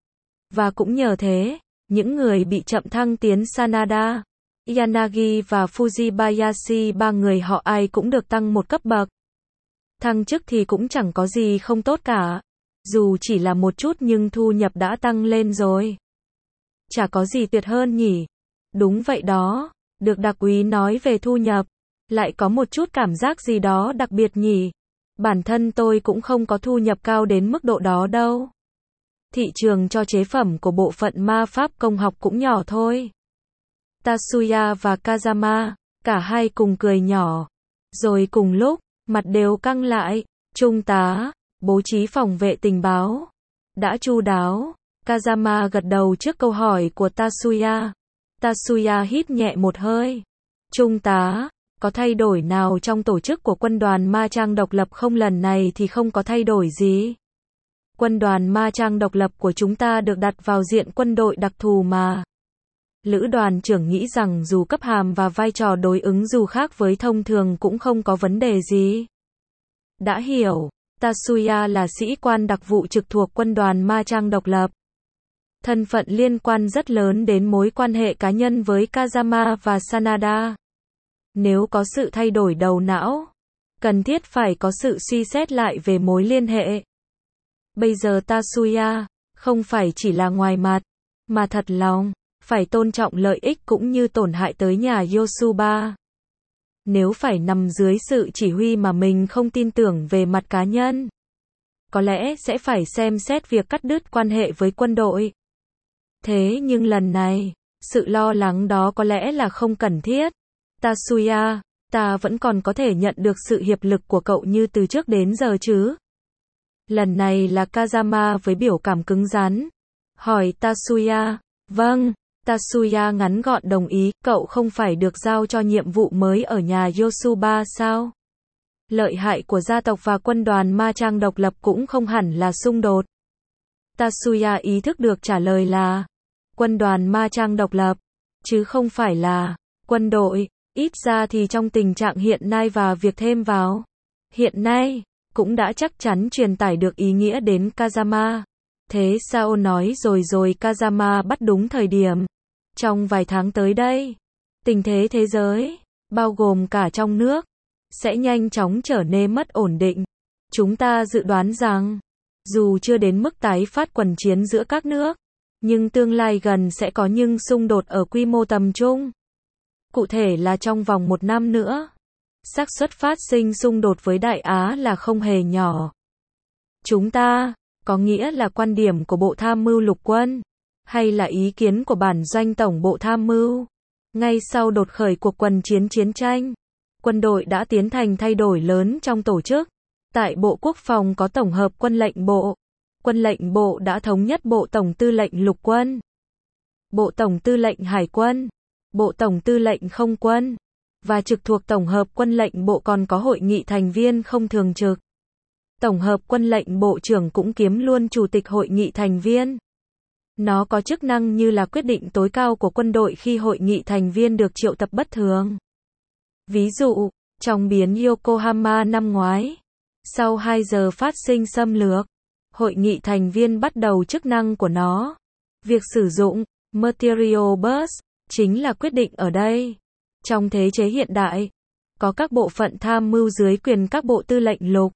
Và cũng nhờ thế, những người bị chậm thăng tiến Sanada, Yanagi và Fujibayashi ba người họ ai cũng được tăng một cấp bậc. Thăng chức thì cũng chẳng có gì không tốt cả. Dù chỉ là một chút nhưng thu nhập đã tăng lên rồi. Chả có gì tuyệt hơn nhỉ. Đúng vậy đó, được đặc úy nói về thu nhập, lại có một chút cảm giác gì đó đặc biệt nhỉ. Bản thân tôi cũng không có thu nhập cao đến mức độ đó đâu. Thị trường cho chế phẩm của bộ phận ma pháp công học cũng nhỏ thôi. Tatsuya và Kazama, cả hai cùng cười nhỏ. Rồi cùng lúc, mặt đều căng lại. Trung tá, bố trí phòng vệ tình báo. Đã chu đáo. Kazama gật đầu trước câu hỏi của Tatsuya. Tatsuya hít nhẹ một hơi. Trung tá, có thay đổi nào trong tổ chức của quân đoàn Ma Trang độc lập không? Lần này thì không có thay đổi gì. Quân đoàn Ma Trang độc lập của chúng ta được đặt vào diện quân đội đặc thù mà. Lữ đoàn trưởng nghĩ rằng dù cấp hàm và vai trò đối ứng dù khác với thông thường cũng không có vấn đề gì. Đã hiểu, Tatsuya là sĩ quan đặc vụ trực thuộc quân đoàn Ma Trang độc lập. Thân phận liên quan rất lớn đến mối quan hệ cá nhân với Kazama và Sanada. Nếu có sự thay đổi đầu não, cần thiết phải có sự suy xét lại về mối liên hệ. Bây giờ Tatsuya, không phải chỉ là ngoài mặt, mà thật lòng, phải tôn trọng lợi ích cũng như tổn hại tới nhà Yosuba. Nếu phải nằm dưới sự chỉ huy mà mình không tin tưởng về mặt cá nhân, có lẽ sẽ phải xem xét việc cắt đứt quan hệ với quân đội. Thế nhưng lần này, sự lo lắng đó có lẽ là không cần thiết. Tatsuya, ta vẫn còn có thể nhận được sự hiệp lực của cậu như từ trước đến giờ chứ? Lần này là Kazama với biểu cảm cứng rắn. Hỏi Tatsuya. Vâng. Tatsuya ngắn gọn đồng ý. Cậu không phải được giao cho nhiệm vụ mới ở nhà Yosuba sao? Lợi hại của gia tộc và quân đoàn Ma Trang độc lập cũng không hẳn là xung đột. Tatsuya ý thức được trả lời là quân đoàn Ma Trang độc lập, chứ không phải là quân đội. Ít ra thì trong tình trạng hiện nay và việc thêm vào hiện nay cũng đã chắc chắn truyền tải được ý nghĩa đến Kazama. Thế sao nói rồi rồi Kazama bắt đúng thời điểm. Trong vài tháng tới đây, tình thế thế giới, bao gồm cả trong nước, sẽ nhanh chóng trở nên mất ổn định. Chúng ta dự đoán rằng, dù chưa đến mức tái phát quần chiến giữa các nước, nhưng tương lai gần sẽ có những xung đột ở quy mô tầm trung. Cụ thể là trong vòng một năm nữa, xác suất phát sinh xung đột với Đại Á là không hề nhỏ. Chúng ta, có nghĩa là quan điểm của Bộ Tham mưu Lục quân, hay là ý kiến của bản doanh Tổng Bộ Tham mưu? Ngay sau đột khởi cuộc quần chiến chiến tranh, quân đội đã tiến hành thay đổi lớn trong tổ chức. Tại Bộ Quốc phòng có tổng hợp quân lệnh bộ. Quân lệnh bộ đã thống nhất Bộ Tổng tư lệnh Lục quân, Bộ Tổng tư lệnh Hải quân, Bộ Tổng tư lệnh Không quân, và trực thuộc tổng hợp quân lệnh bộ còn có hội nghị thành viên không thường trực. Tổng hợp quân lệnh bộ trưởng cũng kiêm luôn chủ tịch hội nghị thành viên. Nó có chức năng như là quyết định tối cao của quân đội khi hội nghị thành viên được triệu tập bất thường. Ví dụ, trong biến Yokohama năm ngoái, sau hai giờ phát sinh xâm lược, hội nghị thành viên bắt đầu chức năng của nó. Việc sử dụng Material Bus chính là quyết định ở đây. Trong thế chế hiện đại, có các bộ phận tham mưu dưới quyền các bộ tư lệnh lục,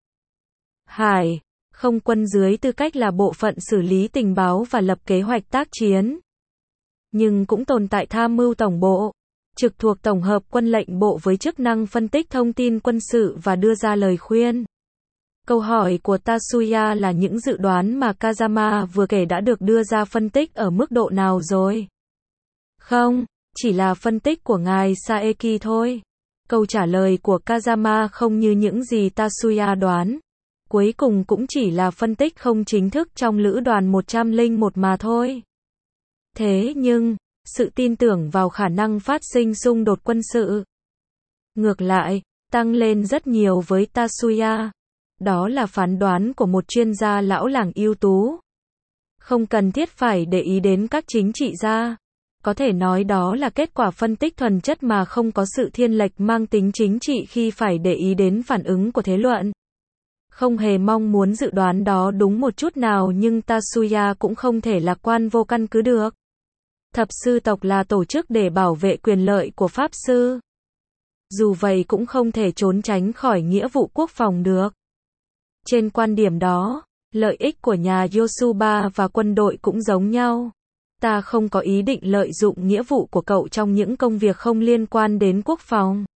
hải, không quân dưới tư cách là bộ phận xử lý tình báo và lập kế hoạch tác chiến. Nhưng cũng tồn tại tham mưu tổng bộ, trực thuộc tổng hợp quân lệnh bộ với chức năng phân tích thông tin quân sự và đưa ra lời khuyên. Câu hỏi của Tatsuya là những dự đoán mà Kazama vừa kể đã được đưa ra phân tích ở mức độ nào rồi? Không, chỉ là phân tích của ngài Saeki thôi. Câu trả lời của Kazama không như những gì Tatsuya đoán. Cuối cùng cũng chỉ là phân tích không chính thức trong lữ đoàn một trăm lẻ một mà thôi. Thế nhưng, sự tin tưởng vào khả năng phát sinh xung đột quân sự, ngược lại, tăng lên rất nhiều với Tatsuya. Đó là phán đoán của một chuyên gia lão làng ưu tú. Không cần thiết phải để ý đến các chính trị gia. Có thể nói đó là kết quả phân tích thuần chất mà không có sự thiên lệch mang tính chính trị khi phải để ý đến phản ứng của thế luận. Không hề mong muốn dự đoán đó đúng một chút nào nhưng Tatsuya cũng không thể lạc quan vô căn cứ được. Thập sư tộc là tổ chức để bảo vệ quyền lợi của Pháp sư. Dù vậy cũng không thể trốn tránh khỏi nghĩa vụ quốc phòng được. Trên quan điểm đó, lợi ích của nhà Yosuba và quân đội cũng giống nhau. Ta không có ý định lợi dụng nghĩa vụ của cậu trong những công việc không liên quan đến quốc phòng.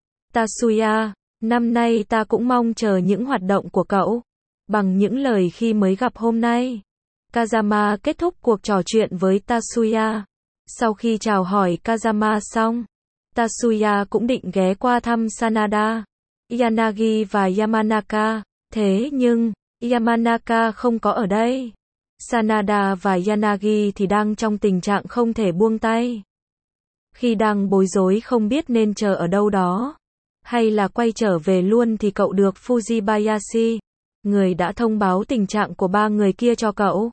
Tatsuya, năm nay ta cũng mong chờ những hoạt động của cậu. Bằng những lời khi mới gặp hôm nay, Kazama kết thúc cuộc trò chuyện với Tatsuya. Sau khi chào hỏi Kazama xong, Tatsuya cũng định ghé qua thăm Sanada, Yanagi và Yamanaka. Thế nhưng, Yamanaka không có ở đây. Sanada và Yanagi thì đang trong tình trạng không thể buông tay. Khi đang bối rối không biết nên chờ ở đâu đó, hay là quay trở về luôn thì cậu được Fujibayashi, người đã thông báo tình trạng của ba người kia cho cậu,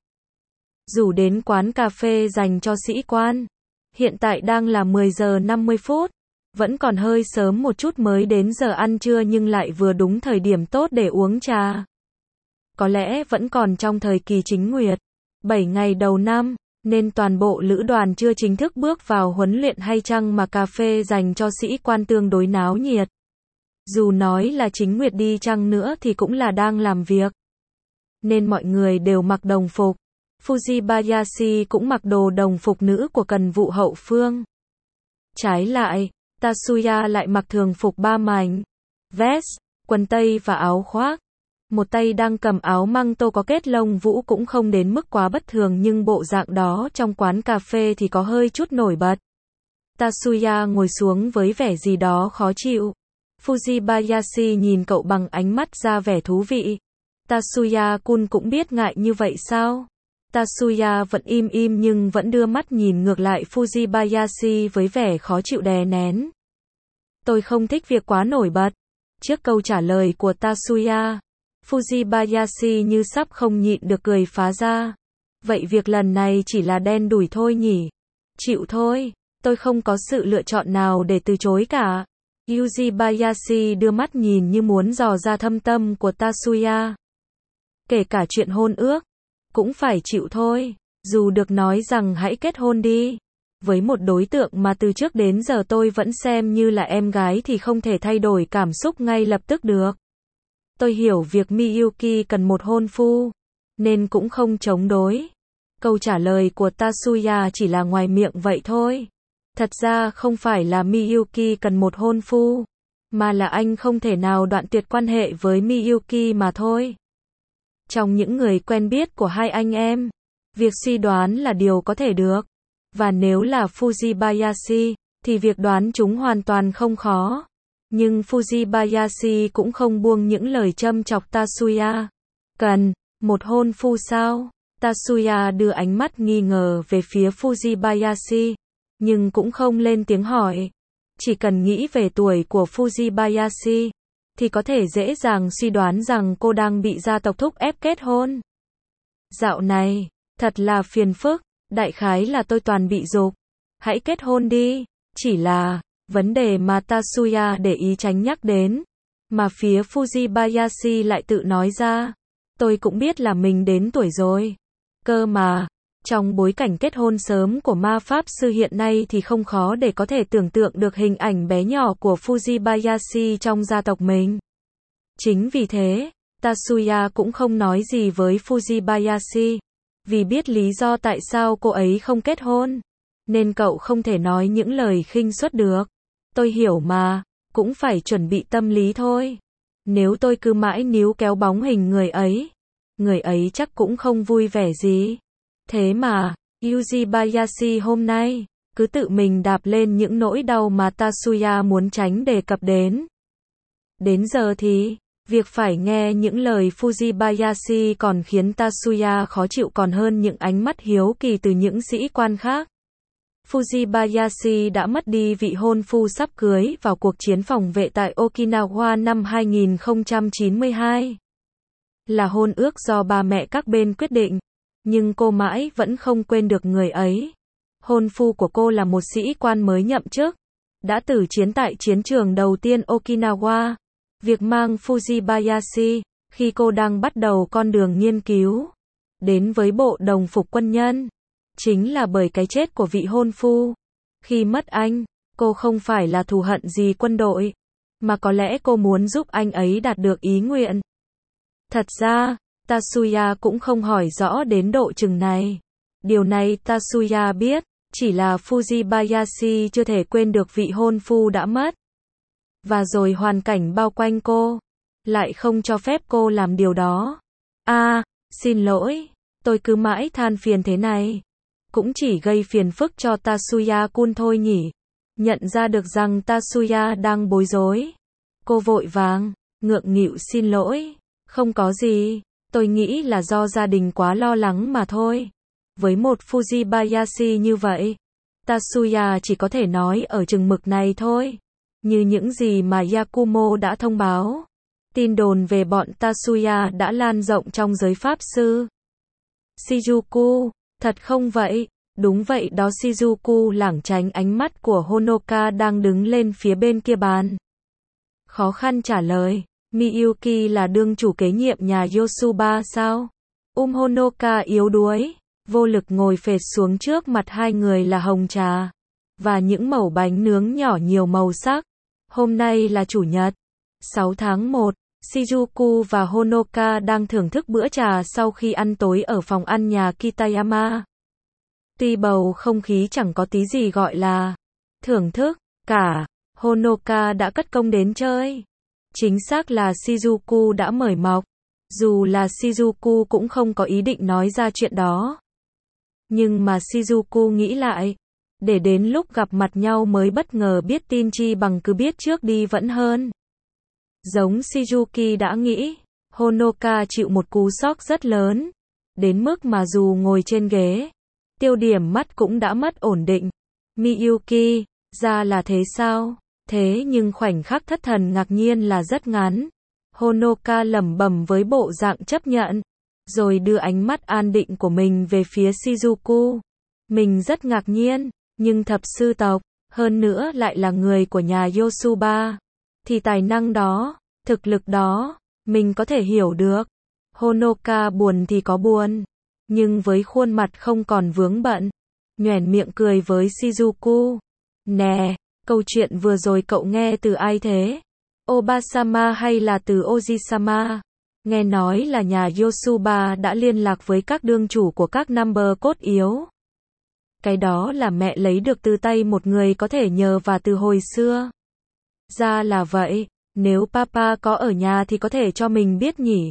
rủ đến quán cà phê dành cho sĩ quan. Hiện tại đang là mười giờ năm mươi phút, vẫn còn hơi sớm một chút mới đến giờ ăn trưa nhưng lại vừa đúng thời điểm tốt để uống trà. Có lẽ vẫn còn trong thời kỳ chính nguyệt, bảy ngày đầu năm, nên toàn bộ lữ đoàn chưa chính thức bước vào huấn luyện hay chăng mà cà phê dành cho sĩ quan tương đối náo nhiệt. Dù nói là chính nguyệt đi chăng nữa thì cũng là đang làm việc. Nên mọi người đều mặc đồng phục. Fujibayashi cũng mặc đồ đồng phục nữ của cần vụ hậu phương. Trái lại, Tatsuya lại mặc thường phục ba mảnh, vest, quần tây và áo khoác. Một tay đang cầm áo măng tô có kết lông vũ cũng không đến mức quá bất thường nhưng bộ dạng đó trong quán cà phê thì có hơi chút nổi bật. Tatsuya ngồi xuống với vẻ gì đó khó chịu. Fujibayashi nhìn cậu bằng ánh mắt ra vẻ thú vị. Tatsuya-kun cũng biết ngại như vậy sao? Tatsuya vẫn im im nhưng vẫn đưa mắt nhìn ngược lại Fujibayashi với vẻ khó chịu đè nén. Tôi không thích việc quá nổi bật. Trước câu trả lời của Tatsuya, Fujibayashi như sắp không nhịn được cười phá ra. Vậy việc lần này chỉ là đen đủi thôi nhỉ? Chịu thôi, tôi không có sự lựa chọn nào để từ chối cả. Fujibayashi đưa mắt nhìn như muốn dò ra thâm tâm của Tatsuya. Kể cả chuyện hôn ước, cũng phải chịu thôi. Dù được nói rằng hãy kết hôn đi. Với một đối tượng mà từ trước đến giờ tôi vẫn xem như là em gái thì không thể thay đổi cảm xúc ngay lập tức được. Tôi hiểu việc Miyuki cần một hôn phu, nên cũng không chống đối. Câu trả lời của Tatsuya chỉ là ngoài miệng vậy thôi. Thật ra không phải là Miyuki cần một hôn phu, mà là anh không thể nào đoạn tuyệt quan hệ với Miyuki mà thôi. Trong những người quen biết của hai anh em, việc suy đoán là điều có thể được. Và nếu là Fujibayashi, thì việc đoán chúng hoàn toàn không khó. Nhưng Fujibayashi cũng không buông những lời châm chọc Tatsuya. Cần một hôn phu sao? Tatsuya đưa ánh mắt nghi ngờ về phía Fujibayashi, nhưng cũng không lên tiếng hỏi. Chỉ cần nghĩ về tuổi của Fujibayashi, thì có thể dễ dàng suy đoán rằng cô đang bị gia tộc thúc ép kết hôn. Dạo này, thật là phiền phức, đại khái là tôi toàn bị giục. Hãy kết hôn đi, chỉ là vấn đề mà Tatsuya để ý tránh nhắc đến, mà phía Fujibayashi lại tự nói ra. Tôi cũng biết là mình đến tuổi rồi. Cơ mà, trong bối cảnh kết hôn sớm của ma pháp sư hiện nay thì không khó để có thể tưởng tượng được hình ảnh bé nhỏ của Fujibayashi trong gia tộc mình. Chính vì thế, Tatsuya cũng không nói gì với Fujibayashi, vì biết lý do tại sao cô ấy không kết hôn, nên cậu không thể nói những lời khinh suất được. Tôi hiểu mà, cũng phải chuẩn bị tâm lý thôi. Nếu tôi cứ mãi níu kéo bóng hình người ấy, người ấy chắc cũng không vui vẻ gì. Thế mà, Fujibayashi hôm nay, cứ tự mình đạp lên những nỗi đau mà Tatsuya muốn tránh đề cập đến. Đến giờ thì, việc phải nghe những lời Fujibayashi còn khiến Tatsuya khó chịu còn hơn những ánh mắt hiếu kỳ từ những sĩ quan khác. Fujibayashi đã mất đi vị hôn phu sắp cưới vào cuộc chiến phòng vệ tại Okinawa năm hai nghìn không trăm chín mươi hai. Là hôn ước do ba mẹ các bên quyết định, nhưng cô mãi vẫn không quên được người ấy. Hôn phu của cô là một sĩ quan mới nhậm chức, đã tử chiến tại chiến trường đầu tiên Okinawa. Việc mang Fujibayashi, khi cô đang bắt đầu con đường nghiên cứu, đến với bộ đồng phục quân nhân, chính là bởi cái chết của vị hôn phu. Khi mất anh, cô không phải là thù hận gì quân đội, mà có lẽ cô muốn giúp anh ấy đạt được ý nguyện. Thật ra, Tatsuya cũng không hỏi rõ đến độ chừng này. Điều này Tatsuya biết, chỉ là Fujibayashi chưa thể quên được vị hôn phu đã mất. Và rồi hoàn cảnh bao quanh cô, lại không cho phép cô làm điều đó. À, xin lỗi, tôi cứ mãi than phiền thế này. Cũng chỉ gây phiền phức cho Tatsuya-kun thôi nhỉ. Nhận ra được rằng Tatsuya đang bối rối. Cô vội vàng, ngượng nghịu xin lỗi. Không có gì, tôi nghĩ là do gia đình quá lo lắng mà thôi. Với một Fujibayashi như vậy, Tatsuya chỉ có thể nói ở chừng mực này thôi. Như những gì mà Yakumo đã thông báo. Tin đồn về bọn Tatsuya đã lan rộng trong giới pháp sư. Shizuku, thật không vậy? Đúng vậy đó. Shizuku lảng tránh ánh mắt của Honoka đang đứng lên phía bên kia bàn. Khó khăn trả lời, Miyuki là đương chủ kế nhiệm nhà Yosuba sao? Um Honoka yếu đuối, vô lực ngồi phệt xuống trước mặt hai người là hồng trà và những mẩu bánh nướng nhỏ nhiều màu sắc. Hôm nay là chủ nhật, sáu tháng một, Shizuku và Honoka đang thưởng thức bữa trà sau khi ăn tối ở phòng ăn nhà Kitayama. Tuy bầu không khí chẳng có tí gì gọi là thưởng thức cả, Honoka đã cất công đến chơi. Chính xác là Shizuku đã mời mọc, dù là Shizuku cũng không có ý định nói ra chuyện đó. Nhưng mà Shizuku nghĩ lại, để đến lúc gặp mặt nhau mới bất ngờ biết tin chi bằng cứ biết trước đi vẫn hơn. Giống Shizuki đã nghĩ, Honoka chịu một cú sốc rất lớn, đến mức mà dù ngồi trên ghế, tiêu điểm mắt cũng đã mất ổn định. Miyuki, ra là thế sao? Thế nhưng khoảnh khắc thất thần ngạc nhiên là rất ngắn. Honoka lẩm bẩm với bộ dạng chấp nhận, rồi đưa ánh mắt an định của mình về phía Shizuku. Mình rất ngạc nhiên, nhưng thập sư tộc, hơn nữa lại là người của nhà Yosuba, thì tài năng đó, thực lực đó, mình có thể hiểu được. Honoka buồn thì có buồn, nhưng với khuôn mặt không còn vướng bận, nhoẻn miệng cười với Shizuku. Nè, câu chuyện vừa rồi cậu nghe từ ai thế? Obasama hay là từ Ojisama? Nghe nói là nhà Yosuba đã liên lạc với các đương chủ của các number cốt yếu. Cái đó là mẹ lấy được từ tay một người có thể nhờ và từ hồi xưa. Ra là vậy, nếu papa có ở nhà thì có thể cho mình biết nhỉ.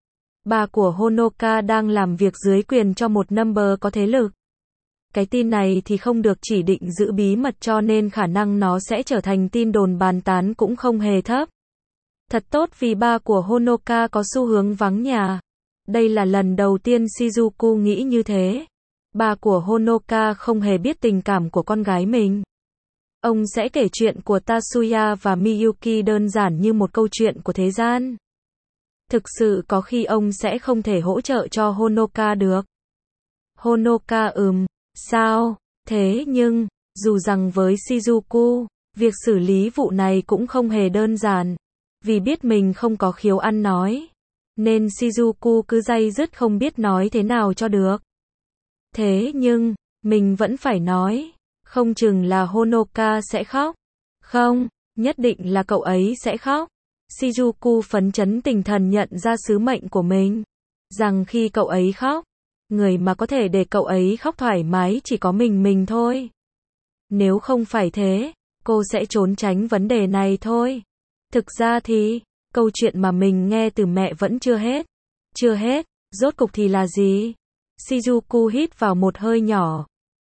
Bà của Honoka đang làm việc dưới quyền cho một number có thế lực. Cái tin này thì không được chỉ định giữ bí mật cho nên khả năng nó sẽ trở thành tin đồn bàn tán cũng không hề thấp. Thật tốt vì ba của Honoka có xu hướng vắng nhà. Đây là lần đầu tiên Shizuku nghĩ như thế. Ba của Honoka không hề biết tình cảm của con gái mình. Ông sẽ kể chuyện của Tatsuya và Miyuki đơn giản như một câu chuyện của thế gian. Thực sự có khi ông sẽ không thể hỗ trợ cho Honoka được. Honoka ừm, sao, thế nhưng, dù rằng với Shizuku, việc xử lý vụ này cũng không hề đơn giản. Vì biết mình không có khiếu ăn nói, nên Shizuku cứ day dứt không biết nói thế nào cho được. Thế nhưng, mình vẫn phải nói, không chừng là Honoka sẽ khóc. Không, nhất định là cậu ấy sẽ khóc. Shizuku phấn chấn tinh thần nhận ra sứ mệnh của mình, rằng khi cậu ấy khóc, người mà có thể để cậu ấy khóc thoải mái chỉ có mình mình thôi. Nếu không phải thế, cô sẽ trốn tránh vấn đề này thôi. Thực ra thì, câu chuyện mà mình nghe từ mẹ vẫn chưa hết. Chưa hết, rốt cục thì là gì? Shizuku hít vào một hơi nhỏ,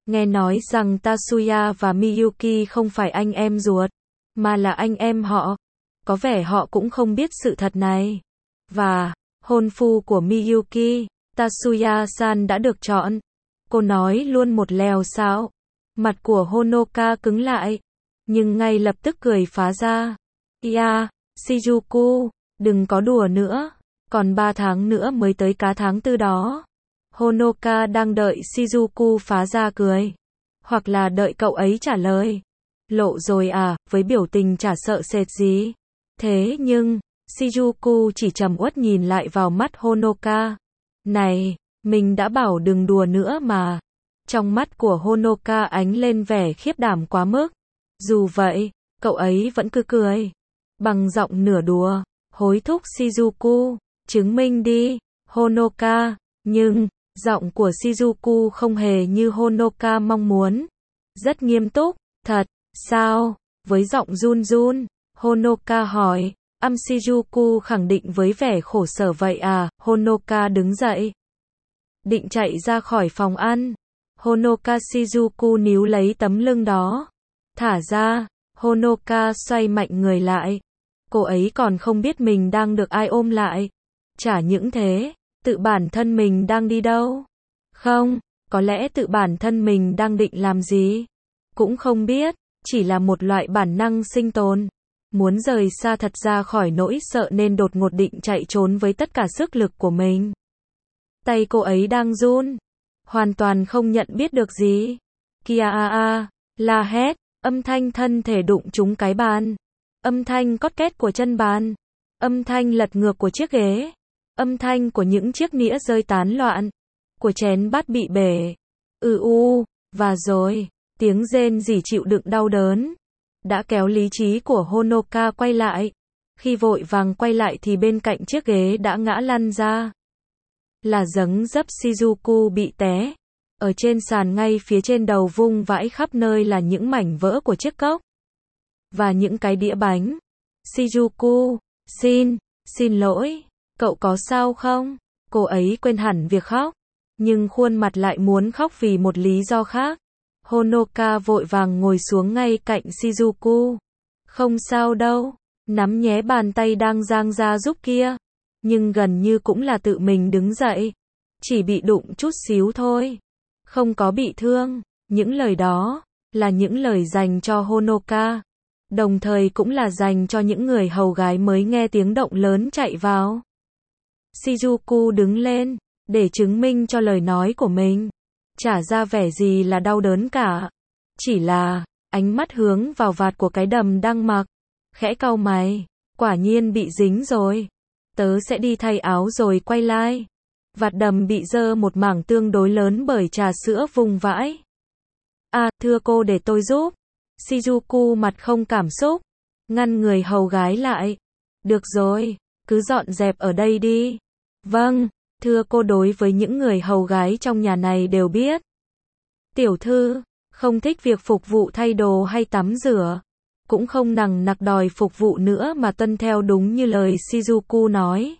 Nghe nói rằng Tatsuya và Miyuki không phải anh em ruột, mà là anh em họ. Có vẻ họ cũng không biết sự thật này. Và, hôn phu của Miyuki, Tatsuya-san đã được chọn. Cô nói luôn một lèo xạo. Mặt của Honoka cứng lại, nhưng ngay lập tức cười phá ra. Iya, Shizuku, đừng có đùa nữa. Còn ba tháng nữa mới tới cá tháng tư đó. Honoka đang đợi Shizuku phá ra cười. Hoặc là đợi cậu ấy trả lời. Lộ rồi à, với biểu tình chả sợ sệt gì. Thế nhưng, Shizuku chỉ trầm uất nhìn lại vào mắt Honoka. Này, mình đã bảo đừng đùa nữa mà. Trong mắt của Honoka ánh lên vẻ khiếp đảm quá mức. Dù vậy, cậu ấy vẫn cứ cười. Bằng giọng nửa đùa, hối thúc Shizuku, chứng minh đi, Honoka. Nhưng, giọng của Shizuku không hề như Honoka mong muốn. Rất nghiêm túc, thật, sao? Với giọng run run, Honoka hỏi. Âm Shizuku khẳng định với vẻ khổ sở vậy à, Honoka đứng dậy. Định chạy ra khỏi phòng ăn. Honoka Shizuku níu lấy tấm lưng đó. Thả ra, Honoka xoay mạnh người lại. Cô ấy còn không biết mình đang được ai ôm lại. Chả những thế, tự bản thân mình đang đi đâu? Không, có lẽ tự bản thân mình đang định làm gì? Cũng không biết, chỉ là một loại bản năng sinh tồn. Muốn rời xa thật ra khỏi nỗi sợ nên đột ngột định chạy trốn với tất cả sức lực của mình. Tay cô ấy đang run, hoàn toàn không nhận biết được gì. Kia a a, la hét, âm thanh thân thể đụng trúng cái bàn. Âm thanh cót két của chân bàn. Âm thanh lật ngược của chiếc ghế. Âm thanh của những chiếc nĩa rơi tán loạn. Của chén bát bị bể. Ừ u, và rồi, tiếng rên rỉ chịu đựng đau đớn. Đã kéo lý trí của Honoka quay lại. Khi vội vàng quay lại thì bên cạnh chiếc ghế đã ngã lăn ra. Là giấng dấp Shizuku bị té. Ở trên sàn ngay phía trên đầu vung vãi khắp nơi là những mảnh vỡ của chiếc cốc. Và những cái đĩa bánh. Shizuku, xin, xin lỗi, cậu có sao không? Cô ấy quên hẳn việc khóc. Nhưng khuôn mặt lại muốn khóc vì một lý do khác. Honoka vội vàng ngồi xuống ngay cạnh Shizuku. Không sao đâu, nắm nhé bàn tay đang dang ra giúp kia. Nhưng gần như cũng là tự mình đứng dậy. Chỉ bị đụng chút xíu thôi. Không có bị thương. Những lời đó, là những lời dành cho Honoka. Đồng thời cũng là dành cho những người hầu gái mới nghe tiếng động lớn chạy vào. Shizuku đứng lên, để chứng minh cho lời nói của mình. Chả ra vẻ gì là đau đớn cả. Chỉ là, ánh mắt hướng vào vạt của cái đầm đang mặc. Khẽ cau mày, quả nhiên bị dính rồi. Tớ sẽ đi thay áo rồi quay lại. Vạt đầm bị dơ một mảng tương đối lớn bởi trà sữa vùng vãi. À, thưa cô để tôi giúp. Shizuku mặt không cảm xúc, ngăn người hầu gái lại. Được rồi, cứ dọn dẹp ở đây đi. Vâng, thưa cô. Đối với những người hầu gái trong nhà này đều biết. Tiểu thư, không thích việc phục vụ thay đồ hay tắm rửa. Cũng không nằng nặc đòi phục vụ nữa mà tuân theo đúng như lời Shizuku nói.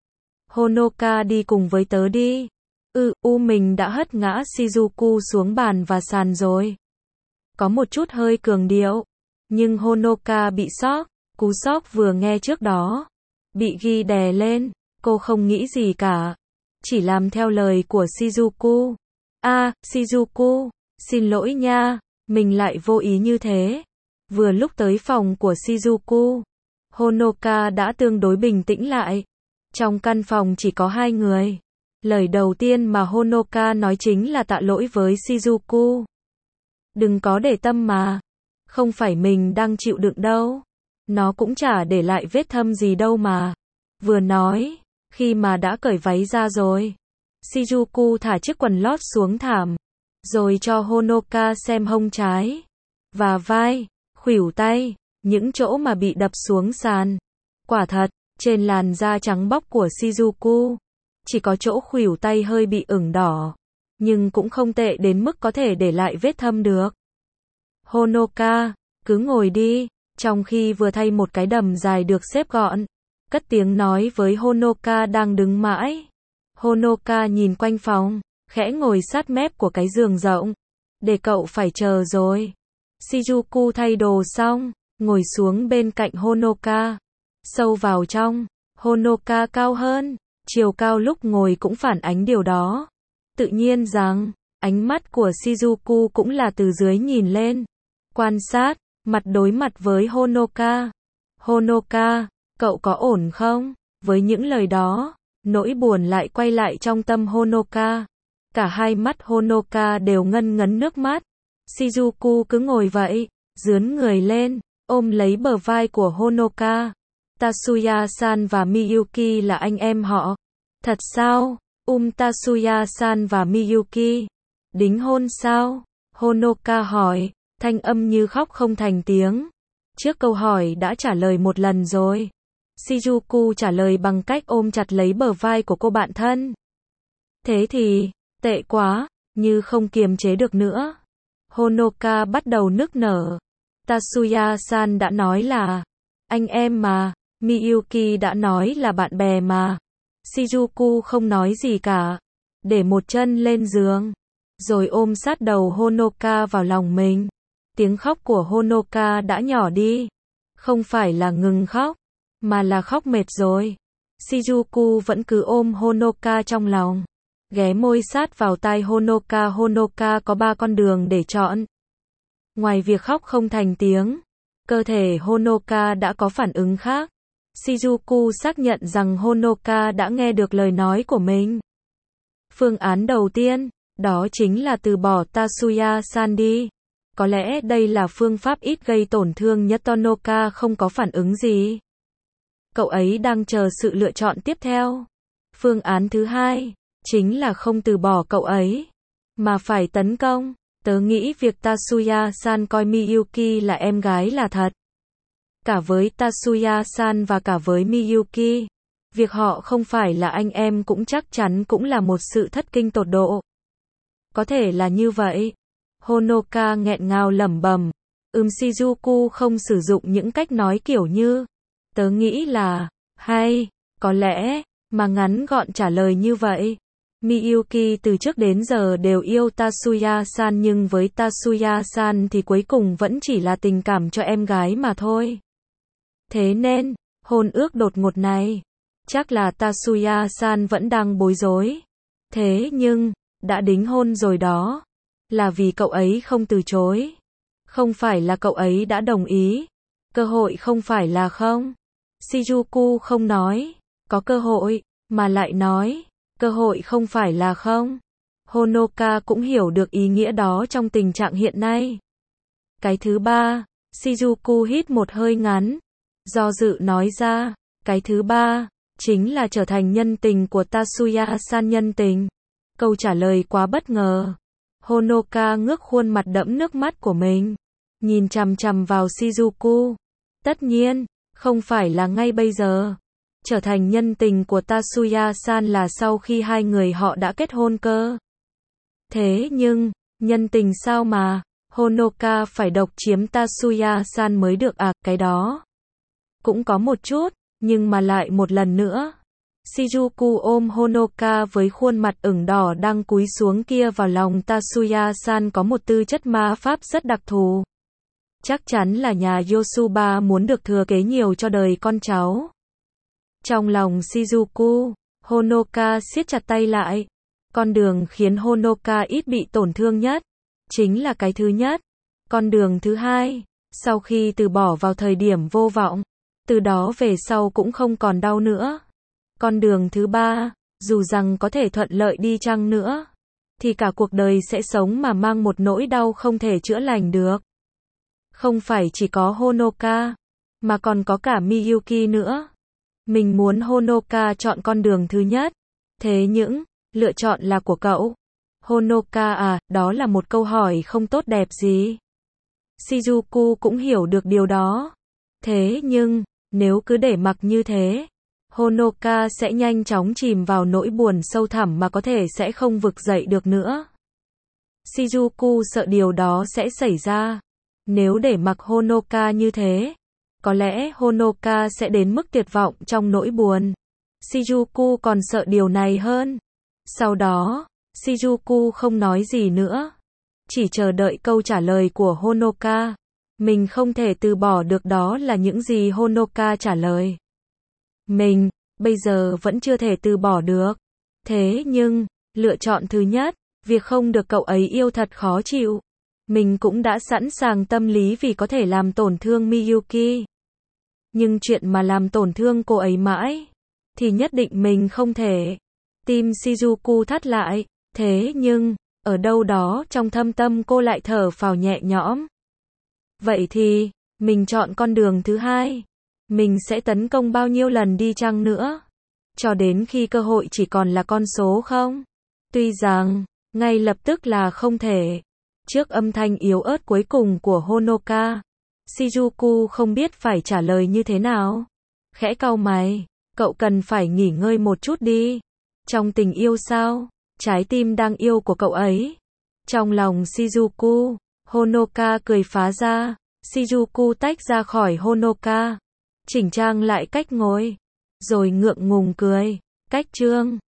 Honoka đi cùng với tớ đi. Ừ, u mình đã hất ngã Shizuku xuống bàn và sàn rồi. Có một chút hơi cường điệu. Nhưng Honoka bị sốc. Cú sốc vừa nghe trước đó. Bị ghi đè lên. Cô không nghĩ gì cả. Chỉ làm theo lời của Shizuku. À, Shizuku, xin lỗi nha. Mình lại vô ý như thế. Vừa lúc tới phòng của Shizuku, Honoka đã tương đối bình tĩnh lại. Trong căn phòng chỉ có hai người. Lời đầu tiên mà Honoka nói chính là tạ lỗi với Shizuku. Đừng có để tâm mà. Không phải mình đang chịu đựng đâu. Nó cũng chả để lại vết thâm gì đâu mà. Vừa nói, khi mà đã cởi váy ra rồi. Shizuku thả chiếc quần lót xuống thảm. Rồi cho Honoka xem hông trái. Và vai, khuỷu tay, những chỗ mà bị đập xuống sàn. Quả thật, trên làn da trắng bóc của Shizuku, chỉ có chỗ khuỷu tay hơi bị ửng đỏ. Nhưng cũng không tệ đến mức có thể để lại vết thâm được. Honoka, cứ ngồi đi, trong khi vừa thay một cái đầm dài được xếp gọn. Cất tiếng nói với Honoka đang đứng mãi. Honoka nhìn quanh phòng, khẽ ngồi sát mép của cái giường rộng. để cậu phải chờ rồi. Shizuku thay đồ xong, ngồi xuống bên cạnh Honoka. Sâu vào trong, Honoka cao hơn, chiều cao lúc ngồi cũng phản ánh điều đó. Tự nhiên rằng, ánh mắt của Shizuku cũng là từ dưới nhìn lên. Quan sát, mặt đối mặt với Honoka. Honoka, cậu có ổn không? Với những lời đó, nỗi buồn lại quay lại trong tâm Honoka. Cả hai mắt Honoka đều ngân ngấn nước mắt. Shizuku cứ ngồi vậy, dướn người lên, ôm lấy bờ vai của Honoka. Tatsuya-san và Miyuki là anh em họ. Thật sao? Um Tatsuya-san và Miyuki đính hôn sao? Honoka hỏi, thanh âm như khóc không thành tiếng. Trước câu hỏi đã trả lời một lần rồi. Shizuku trả lời bằng cách ôm chặt lấy bờ vai của cô bạn thân. Thế thì, tệ quá, như không kiềm chế được nữa. Honoka bắt đầu nức nở. Tatsuya-san đã nói là anh em mà, Miyuki đã nói là bạn bè mà. Shizuku không nói gì cả, để một chân lên giường, rồi ôm sát đầu Honoka vào lòng mình. Tiếng khóc của Honoka đã nhỏ đi, không phải là ngừng khóc, mà là khóc mệt rồi. Shizuku vẫn cứ ôm Honoka trong lòng, ghé môi sát vào tai Honoka. Honoka có ba con đường để chọn. Ngoài việc khóc không thành tiếng, cơ thể Honoka đã có phản ứng khác. Shizuku xác nhận rằng Honoka đã nghe được lời nói của mình. Phương án đầu tiên, đó chính là từ bỏ Tatsuya-san đi. Có lẽ đây là phương pháp ít gây tổn thương nhất. Honoka không có phản ứng gì. Cậu ấy đang chờ sự lựa chọn tiếp theo. Phương án thứ hai, chính là không từ bỏ cậu ấy, mà phải tấn công. Tớ nghĩ việc Tatsuya-san coi Miyuki là em gái là thật. Cả với Tatsuya-san và cả với Miyuki, việc họ không phải là anh em cũng chắc chắn cũng là một sự thất kinh tột độ. Có thể là như vậy. Honoka nghẹn ngào lẩm bẩm. Ừm Shizuku không sử dụng những cách nói kiểu như tớ nghĩ là, hay, có lẽ, mà ngắn gọn trả lời như vậy. Miyuki từ trước đến giờ đều yêu Tatsuya-san, nhưng với Tatsuya-san thì cuối cùng vẫn chỉ là tình cảm cho em gái mà thôi. Thế nên, hôn ước đột ngột này, chắc là Tatsuya-san vẫn đang bối rối. Thế nhưng, đã đính hôn rồi đó, là vì cậu ấy không từ chối. Không phải là cậu ấy đã đồng ý. Cơ hội không phải là không. Shizuku không nói, có cơ hội, mà lại nói, cơ hội không phải là không. Honoka cũng hiểu được ý nghĩa đó trong tình trạng hiện nay. Cái thứ ba, Shizuku hít một hơi ngắn, do dự nói ra, cái thứ ba, chính là trở thành nhân tình của Tatsuya-san. Nhân tình. Câu trả lời quá bất ngờ. Honoka ngước khuôn mặt đẫm nước mắt của mình, nhìn chằm chằm vào Shizuku. Tất nhiên, không phải là ngay bây giờ. Trở thành nhân tình của Tatsuya-san là sau khi hai người họ đã kết hôn cơ. Thế nhưng, nhân tình sao mà Honoka phải độc chiếm Tatsuya-san mới được à? Cái đó cũng có một chút, nhưng mà lại một lần nữa. Shizuku ôm Honoka với khuôn mặt ửng đỏ đang cúi xuống kia vào lòng. Tatsuya-san có một tư chất ma pháp rất đặc thù. Chắc chắn là nhà Yosuba muốn được thừa kế nhiều cho đời con cháu. Trong lòng Shizuku, Honoka siết chặt tay lại. Con đường khiến Honoka ít bị tổn thương nhất, chính là cái thứ nhất. Con đường thứ hai, sau khi từ bỏ vào thời điểm vô vọng, từ đó về sau cũng không còn đau nữa. Con đường thứ ba, dù rằng có thể thuận lợi đi chăng nữa, thì cả cuộc đời sẽ sống mà mang một nỗi đau không thể chữa lành được. Không phải chỉ có Honoka, mà còn có cả Miyuki nữa. Mình muốn Honoka chọn con đường thứ nhất. Thế nhưng, lựa chọn là của cậu. Honoka à, đó là một câu hỏi không tốt đẹp gì. Shizuku cũng hiểu được điều đó. Thế nhưng, nếu cứ để mặc như thế, Honoka sẽ nhanh chóng chìm vào nỗi buồn sâu thẳm mà có thể sẽ không vực dậy được nữa. Shizuku sợ điều đó sẽ xảy ra. Nếu để mặc Honoka như thế, có lẽ Honoka sẽ đến mức tuyệt vọng trong nỗi buồn. Shizuku còn sợ điều này hơn. Sau đó, Shizuku không nói gì nữa. chỉ chờ đợi câu trả lời của Honoka. Mình không thể từ bỏ được đó là những gì Honoka trả lời. Mình, bây giờ vẫn chưa thể từ bỏ được. Thế nhưng, lựa chọn thứ nhất, việc không được cậu ấy yêu thật khó chịu. Mình cũng đã sẵn sàng tâm lý vì có thể làm tổn thương Miyuki. Nhưng chuyện mà làm tổn thương cô ấy mãi, thì nhất định mình không thể. Tim Shizuku thắt lại, thế nhưng, ở đâu đó trong thâm tâm cô lại thở phào nhẹ nhõm. Vậy thì, mình chọn con đường thứ hai. Mình sẽ tấn công bao nhiêu lần đi chăng nữa, cho đến khi cơ hội chỉ còn là con số không. Tuy rằng, ngay lập tức là không thể. Trước âm thanh yếu ớt cuối cùng của Honoka, Shizuku không biết phải trả lời như thế nào. Khẽ cau mày, cậu cần phải nghỉ ngơi một chút đi. Trong tình yêu sao? Trái tim đang yêu của cậu ấy. Trong lòng Shizuku, Honoka cười phá ra. Shizuku tách ra khỏi Honoka, chỉnh trang lại cách ngồi, rồi ngượng ngùng cười. Cách trương,